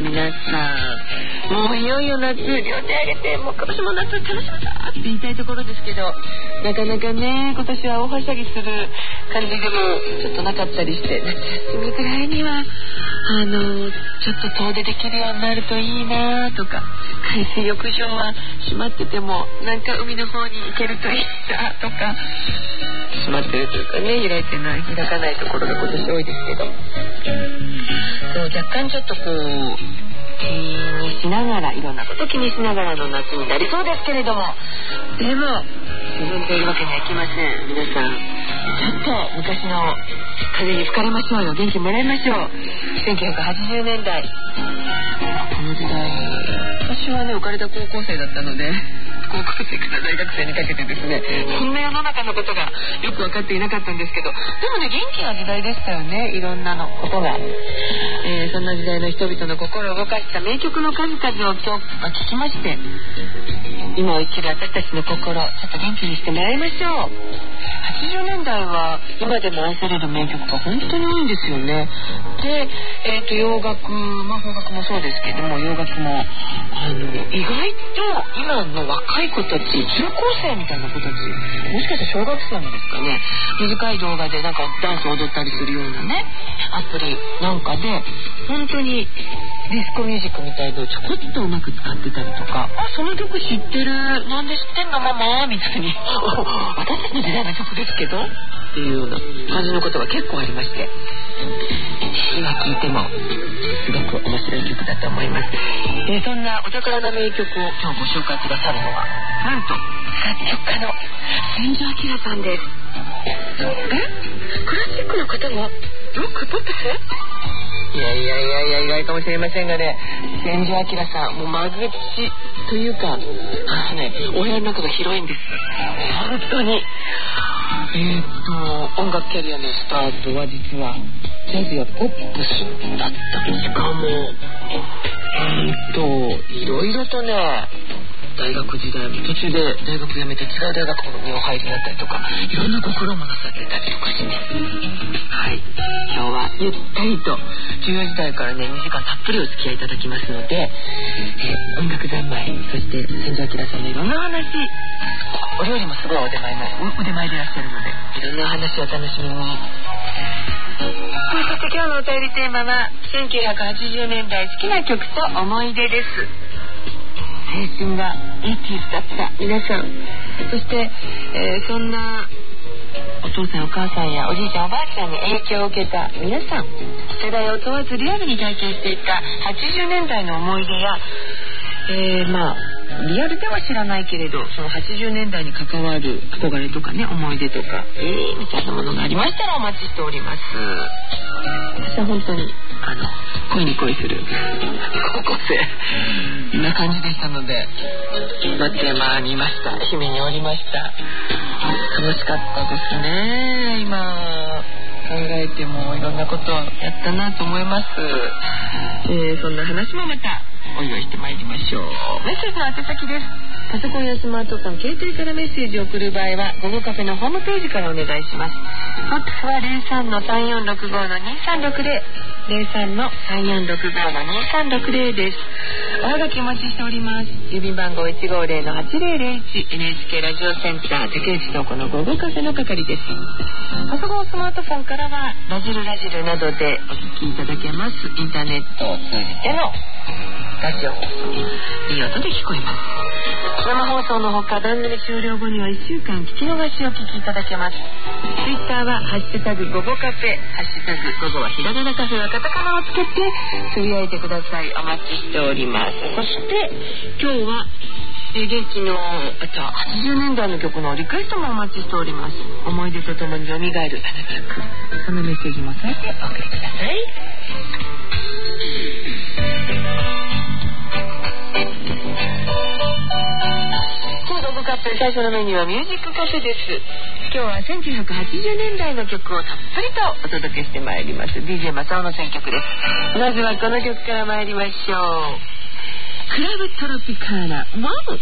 皆さんもういよいよ夏、両手上げてもう今年も夏楽しみだって言いたいところですけど、なかなかね今年は大はしゃぎする感じでもちょっとなかったりして、夏休みぐらいにはあのちょっと遠出できるようになるといいなとか、海水浴場は閉まっててもなんか海の方に行けるといいなとか、閉まってるというかね開いてない開かないところが今年多いですけど、そう若干ちょっとこう気にしながらいろんなこと気にしながらの夏になりそうですけれども、でも自分というわけにはいきません。皆さんちょっと昔の風に吹かれましょうよ、元気もらいましょう。せんきゅうひゃくはちじゅうねんだいこの時代私はね浮かれた高校生だったので、高校生から大学生にかけてですねこんな世の中のことがよく分かっていなかったんですけど、でもね元気な時代でしたよね。いろんなのことが、えー、そんな時代の人々の心を動かした名曲の数々を今日は聞きまして、今を生きる私たちの心ちょっと元気にしてもらいましょう。はちじゅうねんだいは今でも愛される名曲が本当に多いんですよね。で、えー、と洋楽、まあ邦楽もそうですけども洋楽もあの意外と今の若い子たち、中高生みたいな子たち、もしかしたら小学生もですかね、短い動画でなんかダンスを踊ったりするようなねアプリなんかで本当にディスコミュージックみたいのをちょこっとうまく使ってたりとか、あその曲知ってる、なんで知ってんのママみたいに私たちの時代の曲ですけどっていうような感じのことが結構ありまして、今聴いてもすごく面白い曲だと思います。えー、そんなお宝な名曲を今日ご紹介くださるのはなんと作曲家の千住明さんです。えクラシックの方がロックポップス？いやいやいやいや意外かもしれませんがね、千住明さんもう間口というかあのねお部屋の中が広いんです。本当にえー、っと音楽キャリアのスタートは実はジャズやポップスだったり、しかもうんといろいろとね大学時代も途中で大学辞めて違う大学にお入りになったりとかいろんな心もなさってたりとかして、はい、今日はゆったりとじゅうよじ台からねにじかんたっぷりお付き合いいただきますので、えー、音楽三昧、そして千住明さんのいろんな話、お料理もすごいお出前の腕前でいらっしゃるのでいろんな話を楽しみに。そして今日のお便りテーマはせんきゅうひゃくはちじゅうねんだい好きな曲と思い出です。青春がエイティーズだった皆さん、そして、えー、そんなおお父さんお母さんやおじいちゃんおばあちゃんに影響を受けた皆さん、世代を問わずリアルに体験していたはちじゅうねんだいの思い出や、えー、まあリアルでは知らないけれどそのはちじゅうねんだいに関わる憧れとかね、思い出とか、えー、みたいなものがありましたらお待ちしております。私は本当にあの恋に恋する高校生な感じでしたので、松山にいました。愛媛におりました。楽しかったですね。今考えてもいろんなことをやったなと思います。えー、そんな話もまたおいおいしてまいりましょう。メッセージの宛先です。パソコンやスマートフォン、携帯からメッセージを送る場合は午後カフェのホームページからお願いします。ファックスはゼロさんのさんよんろくごのにさんろくゼロ ゼロさんのさんよんろくごのにさんろくゼロです。おはがきお待ちしております。郵便番号 いちごゼロのはちゼロゼロいち エヌエイチケー ラジオセンター竹内東子の午後カフェの係です。パソコンスマートフォンからはラジルラジルなどでお聞きいただけます。インターネットを通じてのラジオ放送いい音で聞こえます。生放送のほか番組終了後にはいっしゅうかん聞き逃しを聞きいただけます。ツイッターはハッシュタグ午後カフェ、ハッシュタグ午後はひらがなカフェはカタカナをつけてつぶやいてください。お待ちしております。そして今日はえ元気のあとはちじゅうねんだいの曲のリクエストもお待ちしております。思い出とともに蘇るあの曲、そのメッセージも添えてお送りください。最初のメニューはミュージックカフェです。今日はせんきゅうひゃくはちじゅうねんだいの曲をたっぷりとお届けしてまいります。 ディージェー マサオの選曲です。まずはこの曲から参りましょう。クラブトロピカーナ、ワオ。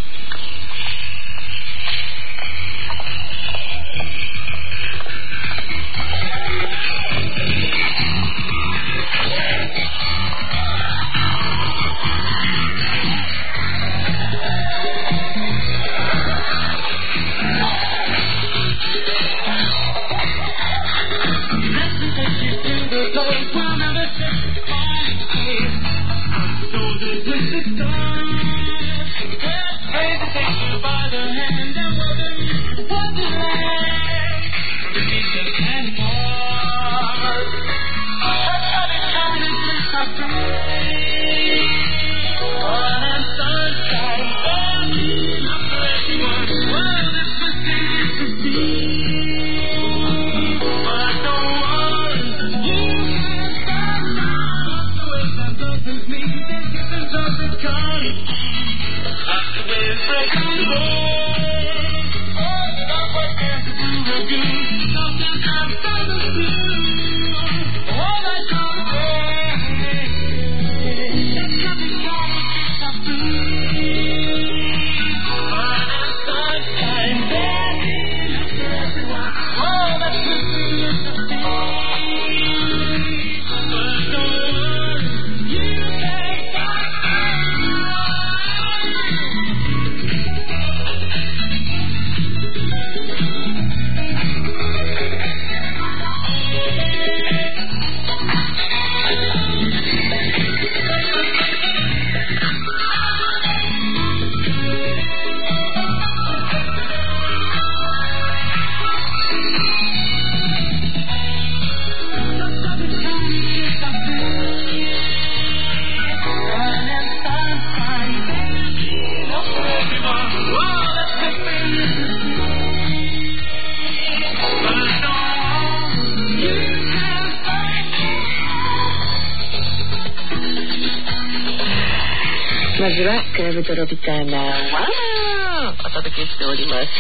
まずはクラブトロピカーナワンお届けしております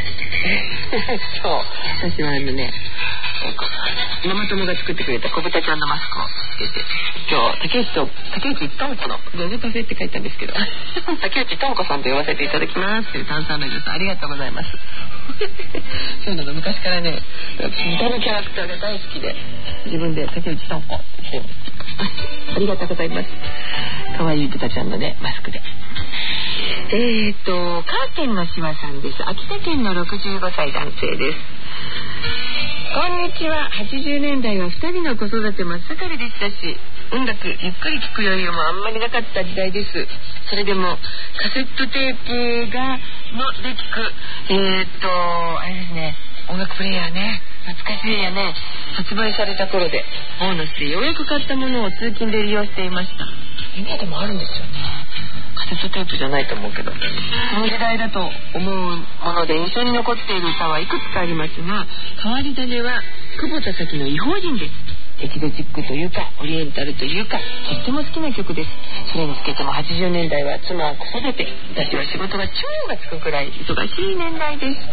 そう私はあのねママ友が作ってくれた小豚ちゃんのマスクをつけて、今日竹内と竹内智子のゴゴカフェって書いたんですけど竹内智子さんと呼ばせていただきますって炭酸ラジオさんありがとうございますそうなの、昔からね歌のキャラクターが大好きで自分で竹内智子ってありがとうございます。かわいい豚ちゃんのねマスクでえーとカーテンのしわさんです。秋田県のろくじゅうごさい男性です。こんにちは。はちじゅうねんだいはふたりの子育て真っ盛りでしたし、音楽ゆっくり聴く余裕もあんまりなかった時代です。それでもカセットテープがので聴くえーっとあれですね、 音楽プレイヤーね、懐かしいやね。発売された頃で大野市でようやく買ったものを通勤で利用していました。今でもあるんですよね。カセットテープじゃないと思うけど、その時代だと思うもので印象に残っている歌はいくつかありますが、変わり種は久保田早紀の異邦人です。エキゾチックというかオリエンタルというかとっても好きな曲です。それにつけてもはちじゅうねんだいは妻は子育て、私は仕事が超がつくくらい忙しい年代でした。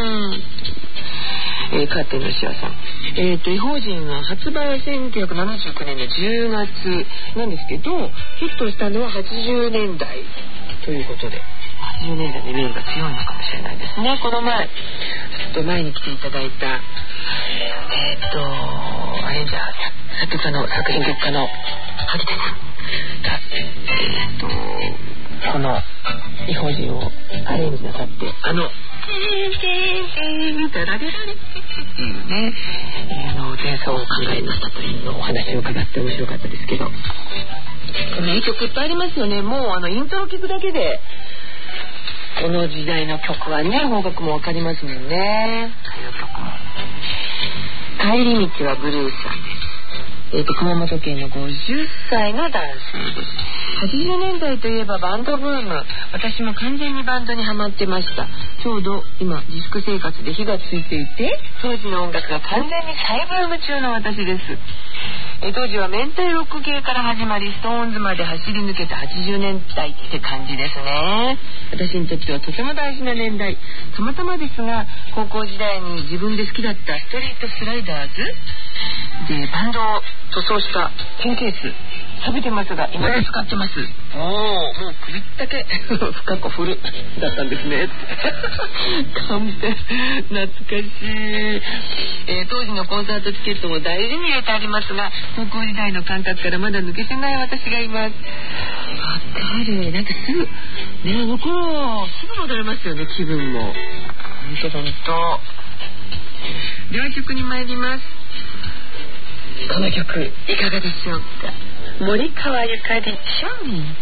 えー、カーテンのシアさん、えーと異邦人は発売はせんきゅうひゃくななじゅうきゅうねんのじゅうがつなんですけど、ヒットしたのははちじゅうねんだいということで、はちじゅうねんだいのイメージが強いのかもしれないですね。この前ちょっと前に来ていただいたえっ、ー、とアレンジャー作曲家の作品曲家の萩田さんがえっ、ー、とこの異邦人をアレンジなさって、あのテーテーテーラレラレっていうね、あの前奏を考えましたというのをお話を伺って面白かったですけど、名曲いっぱいありますよね。もうあのイントロ聞くだけでこの時代の曲はね、方角も分かりますもんね。という曲も帰り道はブルースさんです。えー、と熊本県のごじゅっさいの男性です。はちじゅうねんだいといえばバンドブーム、私も完全にバンドにハマってました。ちょうど今自粛生活で火がついていて、当時の音楽が完全に再ブーム中の私です。えー、当時はメンタルロック系から始まり、ストーンズまで走り抜けたはちじゅうねんだいって感じですね。私にとってはとても大事な年代。たまたまですが高校時代に自分で好きだったストリートスライダーズでバンドを塗装したペンケース食べてますが今で使ってます。おー、もう首だけ深くフルだったんですね。カンペ懐かしい。えー、当時のコンサートチケットも大事に入れてありますが、高校時代の感覚からまだ抜けてない私がいます。わかる。なんかすぐね、あの頃すぐ戻れますよね、気分も。ほんとほんと。では曲に参ります。この曲いかがでしょうか。森川ゆかりシャーミン。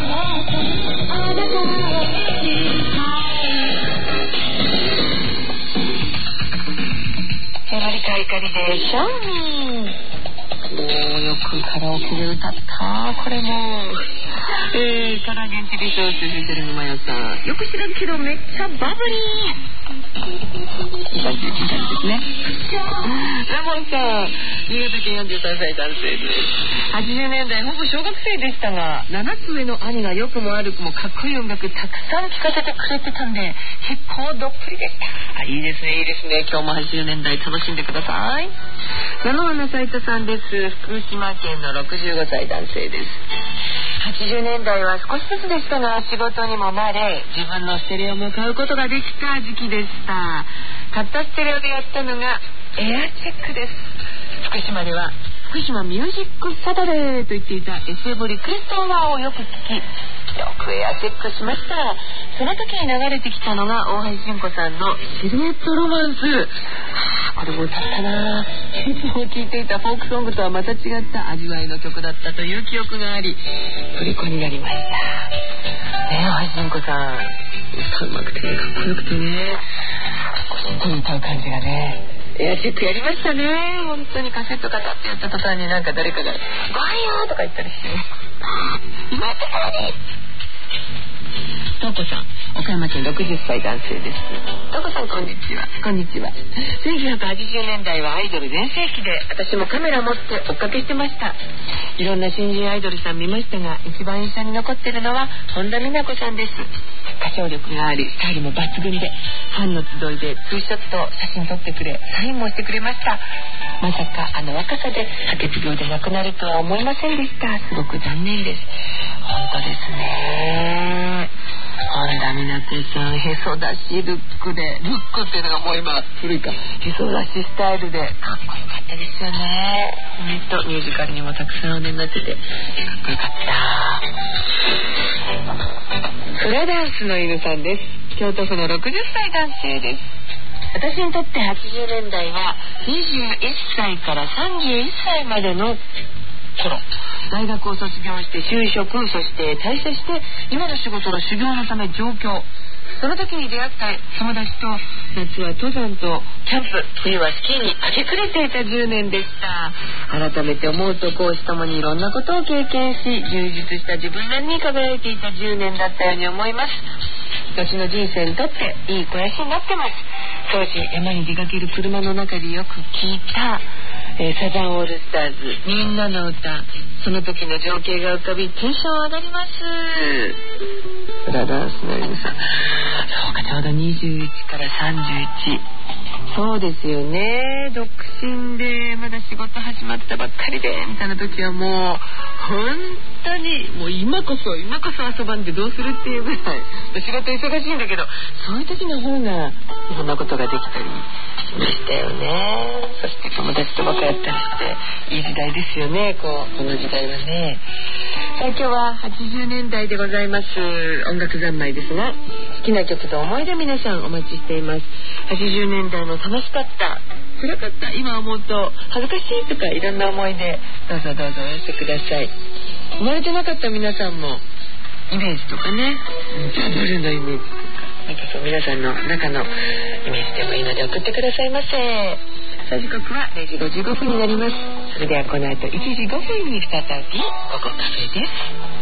森川ゆかりでショーミー。もうよくカラオケで歌ったこれも、えー、カラ現地リソースフジテレビマヨさん、よく知らんけどめっちゃバブリーいい感じいい感じですね。ラモンさん、新潟県よんじゅうさんさい男性です。はちじゅうねんだいほぼ小学生でしたが、ななつ上の兄が良くも悪くもかっこいい音楽たくさん聴かせてくれてたんで、結構どっぷりでした。いいですねいいですね。今日もはちじゅうねんだい楽しんでください。菜の花斉藤さんです。福島県のろくじゅうごさい男性です。はちじゅうねんだいは少しずつでしたが仕事にも慣れ、自分のステレオも買うことができた時期でした。買ったステレオでやったのがエアチェックです。福島では福島ミュージックサタデーと言っていた エスエフ リクエストアワーをよく聞き、よくエアチェックしました。その時に流れてきたのが大橋純子さんのシルエットロマンス。これも歌ったな。いつも聴いていたフォークソングとはまた違った味わいの曲だったという記憶があり、虜になりました。ね、大橋純子さん歌うまくてね、かっこよくてね、しっとり歌う感じがね、エアチェックやりましたね。本当にカセットカタってやった途端になんか誰かが「ごはんよ!」とか言ったりして「今やってからね」。トウコさん、岡山県ろくじゅっさい男性です。トウコさん、こんにちは。こんにちは。せんきゅうひゃくはちじゅうねんだいはアイドル全盛期で、私もカメラ持って追っかけしてました。いろんな新人アイドルさん見ましたが、一番印象に残ってるのは本田美奈子さんです。歌唱力があり、スタイルも抜群で、ファンの集いでツーショット写真撮ってくれ、サインもしてくれました。まさかあの若さで白血病で亡くなるとは思いませんでした。すごく残念です。本当ですね。本田美奈子さん、へそ出しルックで、ルックっていうのがもう今古いか、へそ出しスタイルでかっこよかったですよね。ほんとミュージカルにもたくさんお出になっててかっこよかった。フラダンスの犬さんです。京都府のろくじゅっさい男性です。私にとってはちじゅうねんだいはにじゅういっさいからさんじゅういっさいまでの頃、大学を卒業して就職、そして退社して今の仕事の修行のため上京。その時に出会った友達と夏は登山とキャンプ、冬はスキーに明け暮れていたじゅうねんでした。改めて思うと講師ともにいろんなことを経験し、充実した自分なりに輝いていたじゅうねんだったように思います。私の人生にとっていい肥やしになってます。当時山に出かける車の中でよく聞いた、えー、サザンオールスターズみんなの歌、その時の情景が浮かびテンション上がります。フラダンスの犬さん、そうか、ちょうどにじゅういちからさんじゅういち、そうですよね。独身でまだ仕事始まったばっかりでみたいな時はもう本当にもう今こそ今こそ遊ばんでどうするっていうぐらい仕事忙しいんだけど、そういう時の方がいろんなことができたりしましたよね。そして友達とばっかやったりしていい時代ですよね。こうこの時代はね。さあ今日ははちじゅうねんだいでございます。音楽三昧ですが、好きな曲と思い出皆さんお待ちしています。はちじゅうねんだいの楽しかった、辛かった、今思うと恥ずかしいとかいろんな思い出、どうぞどうぞお寄せください。生まれてなかった皆さんもイメージとかね、ダブルのイメージとか、なんかそう皆さんの中のイメージでもいいので送ってくださいませ。さあ時刻はれいじごじゅうごふんになります。それではこの後いちじごふんに再び午後カフェです。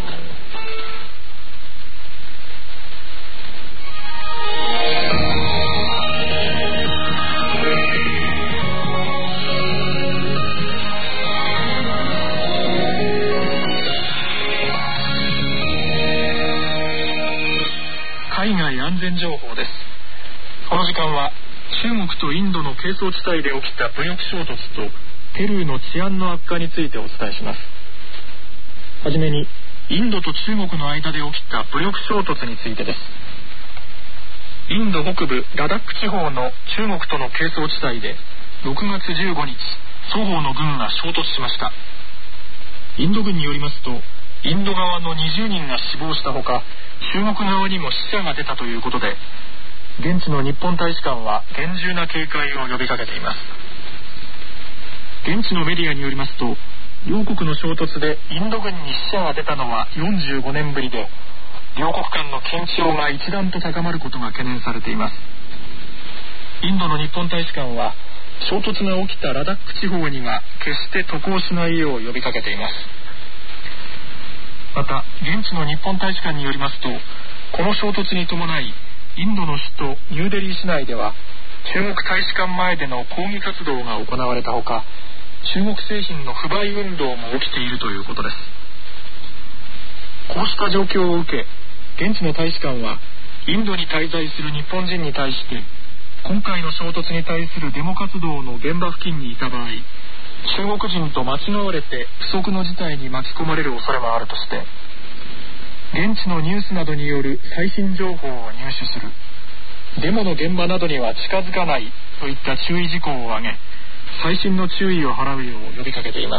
海外安全情報です。この時間は中国とインドの係争地帯で起きた武力衝突とペルーの治安の悪化についてお伝えします。はじめにインドと中国の間で起きた武力衝突についてです。インド北部ラダック地方の中国との係争地帯でろくがつじゅうごにち、双方の軍が衝突しました。インド軍によりますと、インド側のにじゅうにんが死亡したほか、中国側にも死者が出たということで、現地の日本大使館は厳重な警戒を呼びかけています。現地のメディアによりますと、 両国の衝突でインド軍に死者が出たのはよんじゅうごねんぶりで、両国間の緊張が一段と高まることが懸念されています。インドの日本大使館は衝突が起きたラダック地方には決して渡航しないよう呼びかけています。また現地の日本大使館によりますと、この衝突に伴いインドの首都ニューデリー市内では中国大使館前での抗議活動が行われたほか、中国製品の不買運動も起きているということです。こうした状況を受け、現地の大使館はインドに滞在する日本人に対して、今回の衝突に対するデモ活動の現場付近にいた場合、中国人と間違われて不測の事態に巻き込まれる恐れもあるとして、現地のニュースなどによる最新情報を入手する、デモの現場などには近づかないといった注意事項を挙げ、細心の注意を払うよう呼びかけています。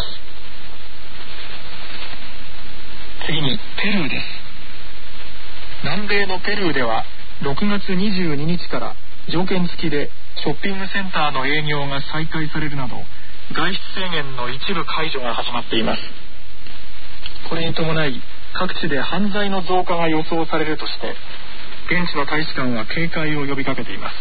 次にペルーです。南米のペルーではろくがつにじゅうににちから条件付きでショッピングセンターの営業が再開されるなど、外出制限の一部解除が始まっています。これに伴い各地で犯罪の増加が予想されるとして、現地の大使館は警戒を呼びかけています。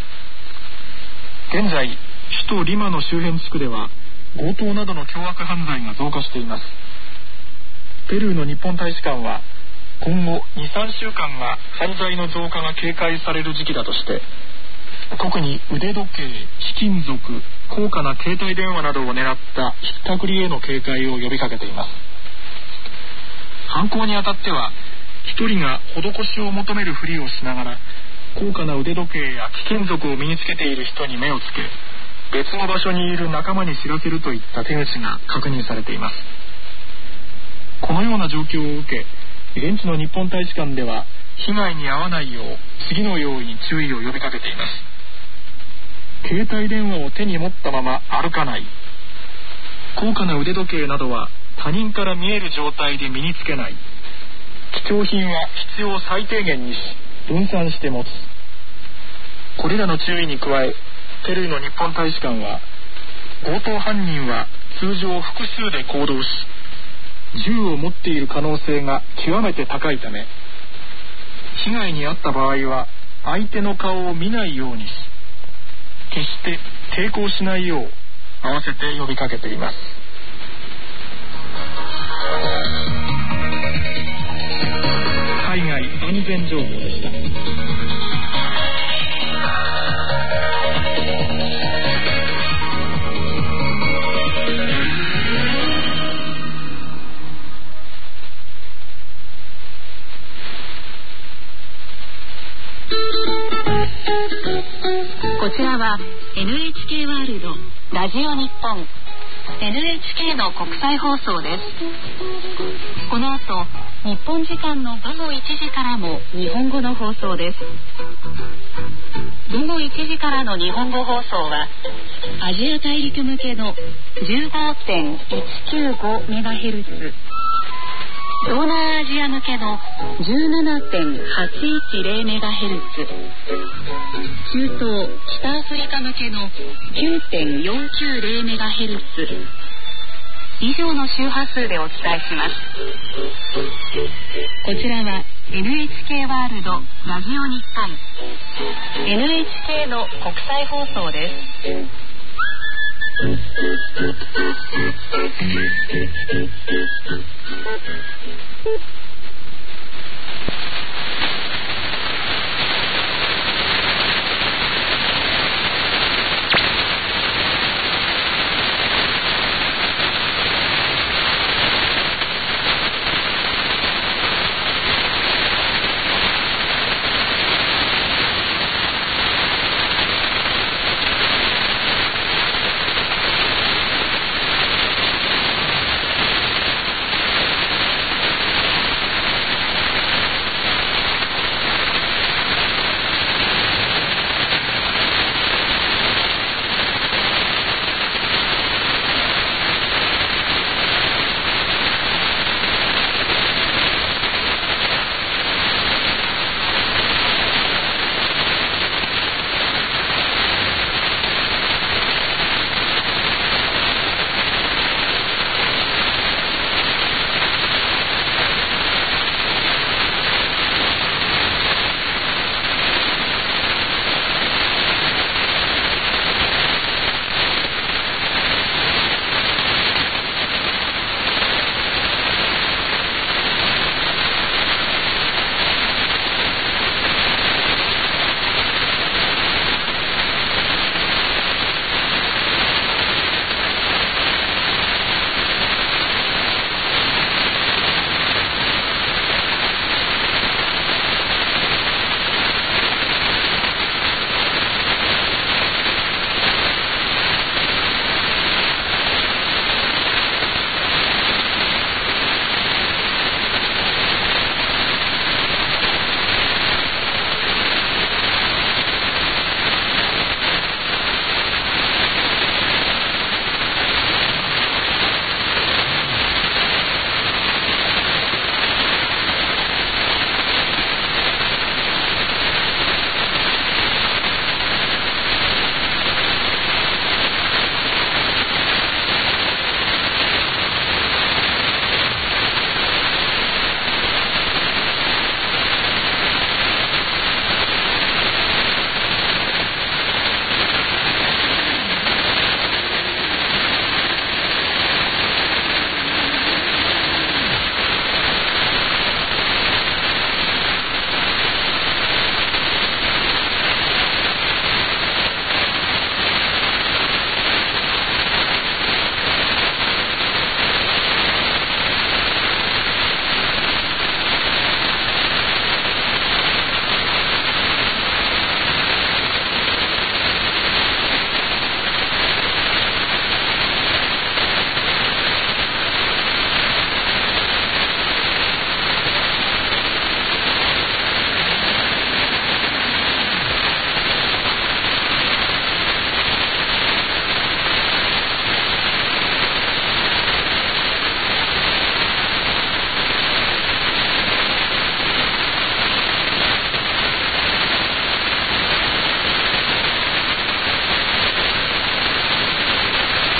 現在首都リマの周辺地区では強盗などの凶悪犯罪が増加しています。ペルーの日本大使館は今後 にさんしゅうかんが犯罪の増加が警戒される時期だとして、特に腕時計、貴金属、高価な携帯電話などを狙ったひったくりへの警戒を呼びかけています。犯行にあたっては一人が施しを求めるふりをしながら高価な腕時計や貴金属を身につけている人に目をつけ、別の場所にいる仲間に知らせるといった手口が確認されています。このような状況を受け、現地の日本大使館では被害に遭わないよう次のように注意を呼びかけています。携帯電話を手に持ったまま歩かない、高価な腕時計などは他人から見える状態で身につけない、貴重品は必要最低限にし分散して持つ。これらの注意に加え、ペルーの日本大使館は強盗犯人は通常複数で行動し、銃を持っている可能性が極めて高いため、被害に遭った場合は相手の顔を見ないようにし、決して抵抗しないよう合わせて呼びかけています。海外安全情報でした。 こちらは エヌエイチケー ワールドラジオ日本 エヌエイチケー の国際放送です。この後日本時間の午後いちじからも日本語の放送です。午後いちじからの日本語放送はアジア大陸向けの じゅうごてんいちきゅうごメガヘルツ、東南アジア向けの じゅうななてんはちいちゼロメガヘルツ、中東北アフリカ向けの きゅうてんよんきゅうゼロメガヘルツ 以上の周波数でお伝えします。こちらは エヌエイチケー ワールドラジオ日本 エヌエイチケー の国際放送です。Thank you.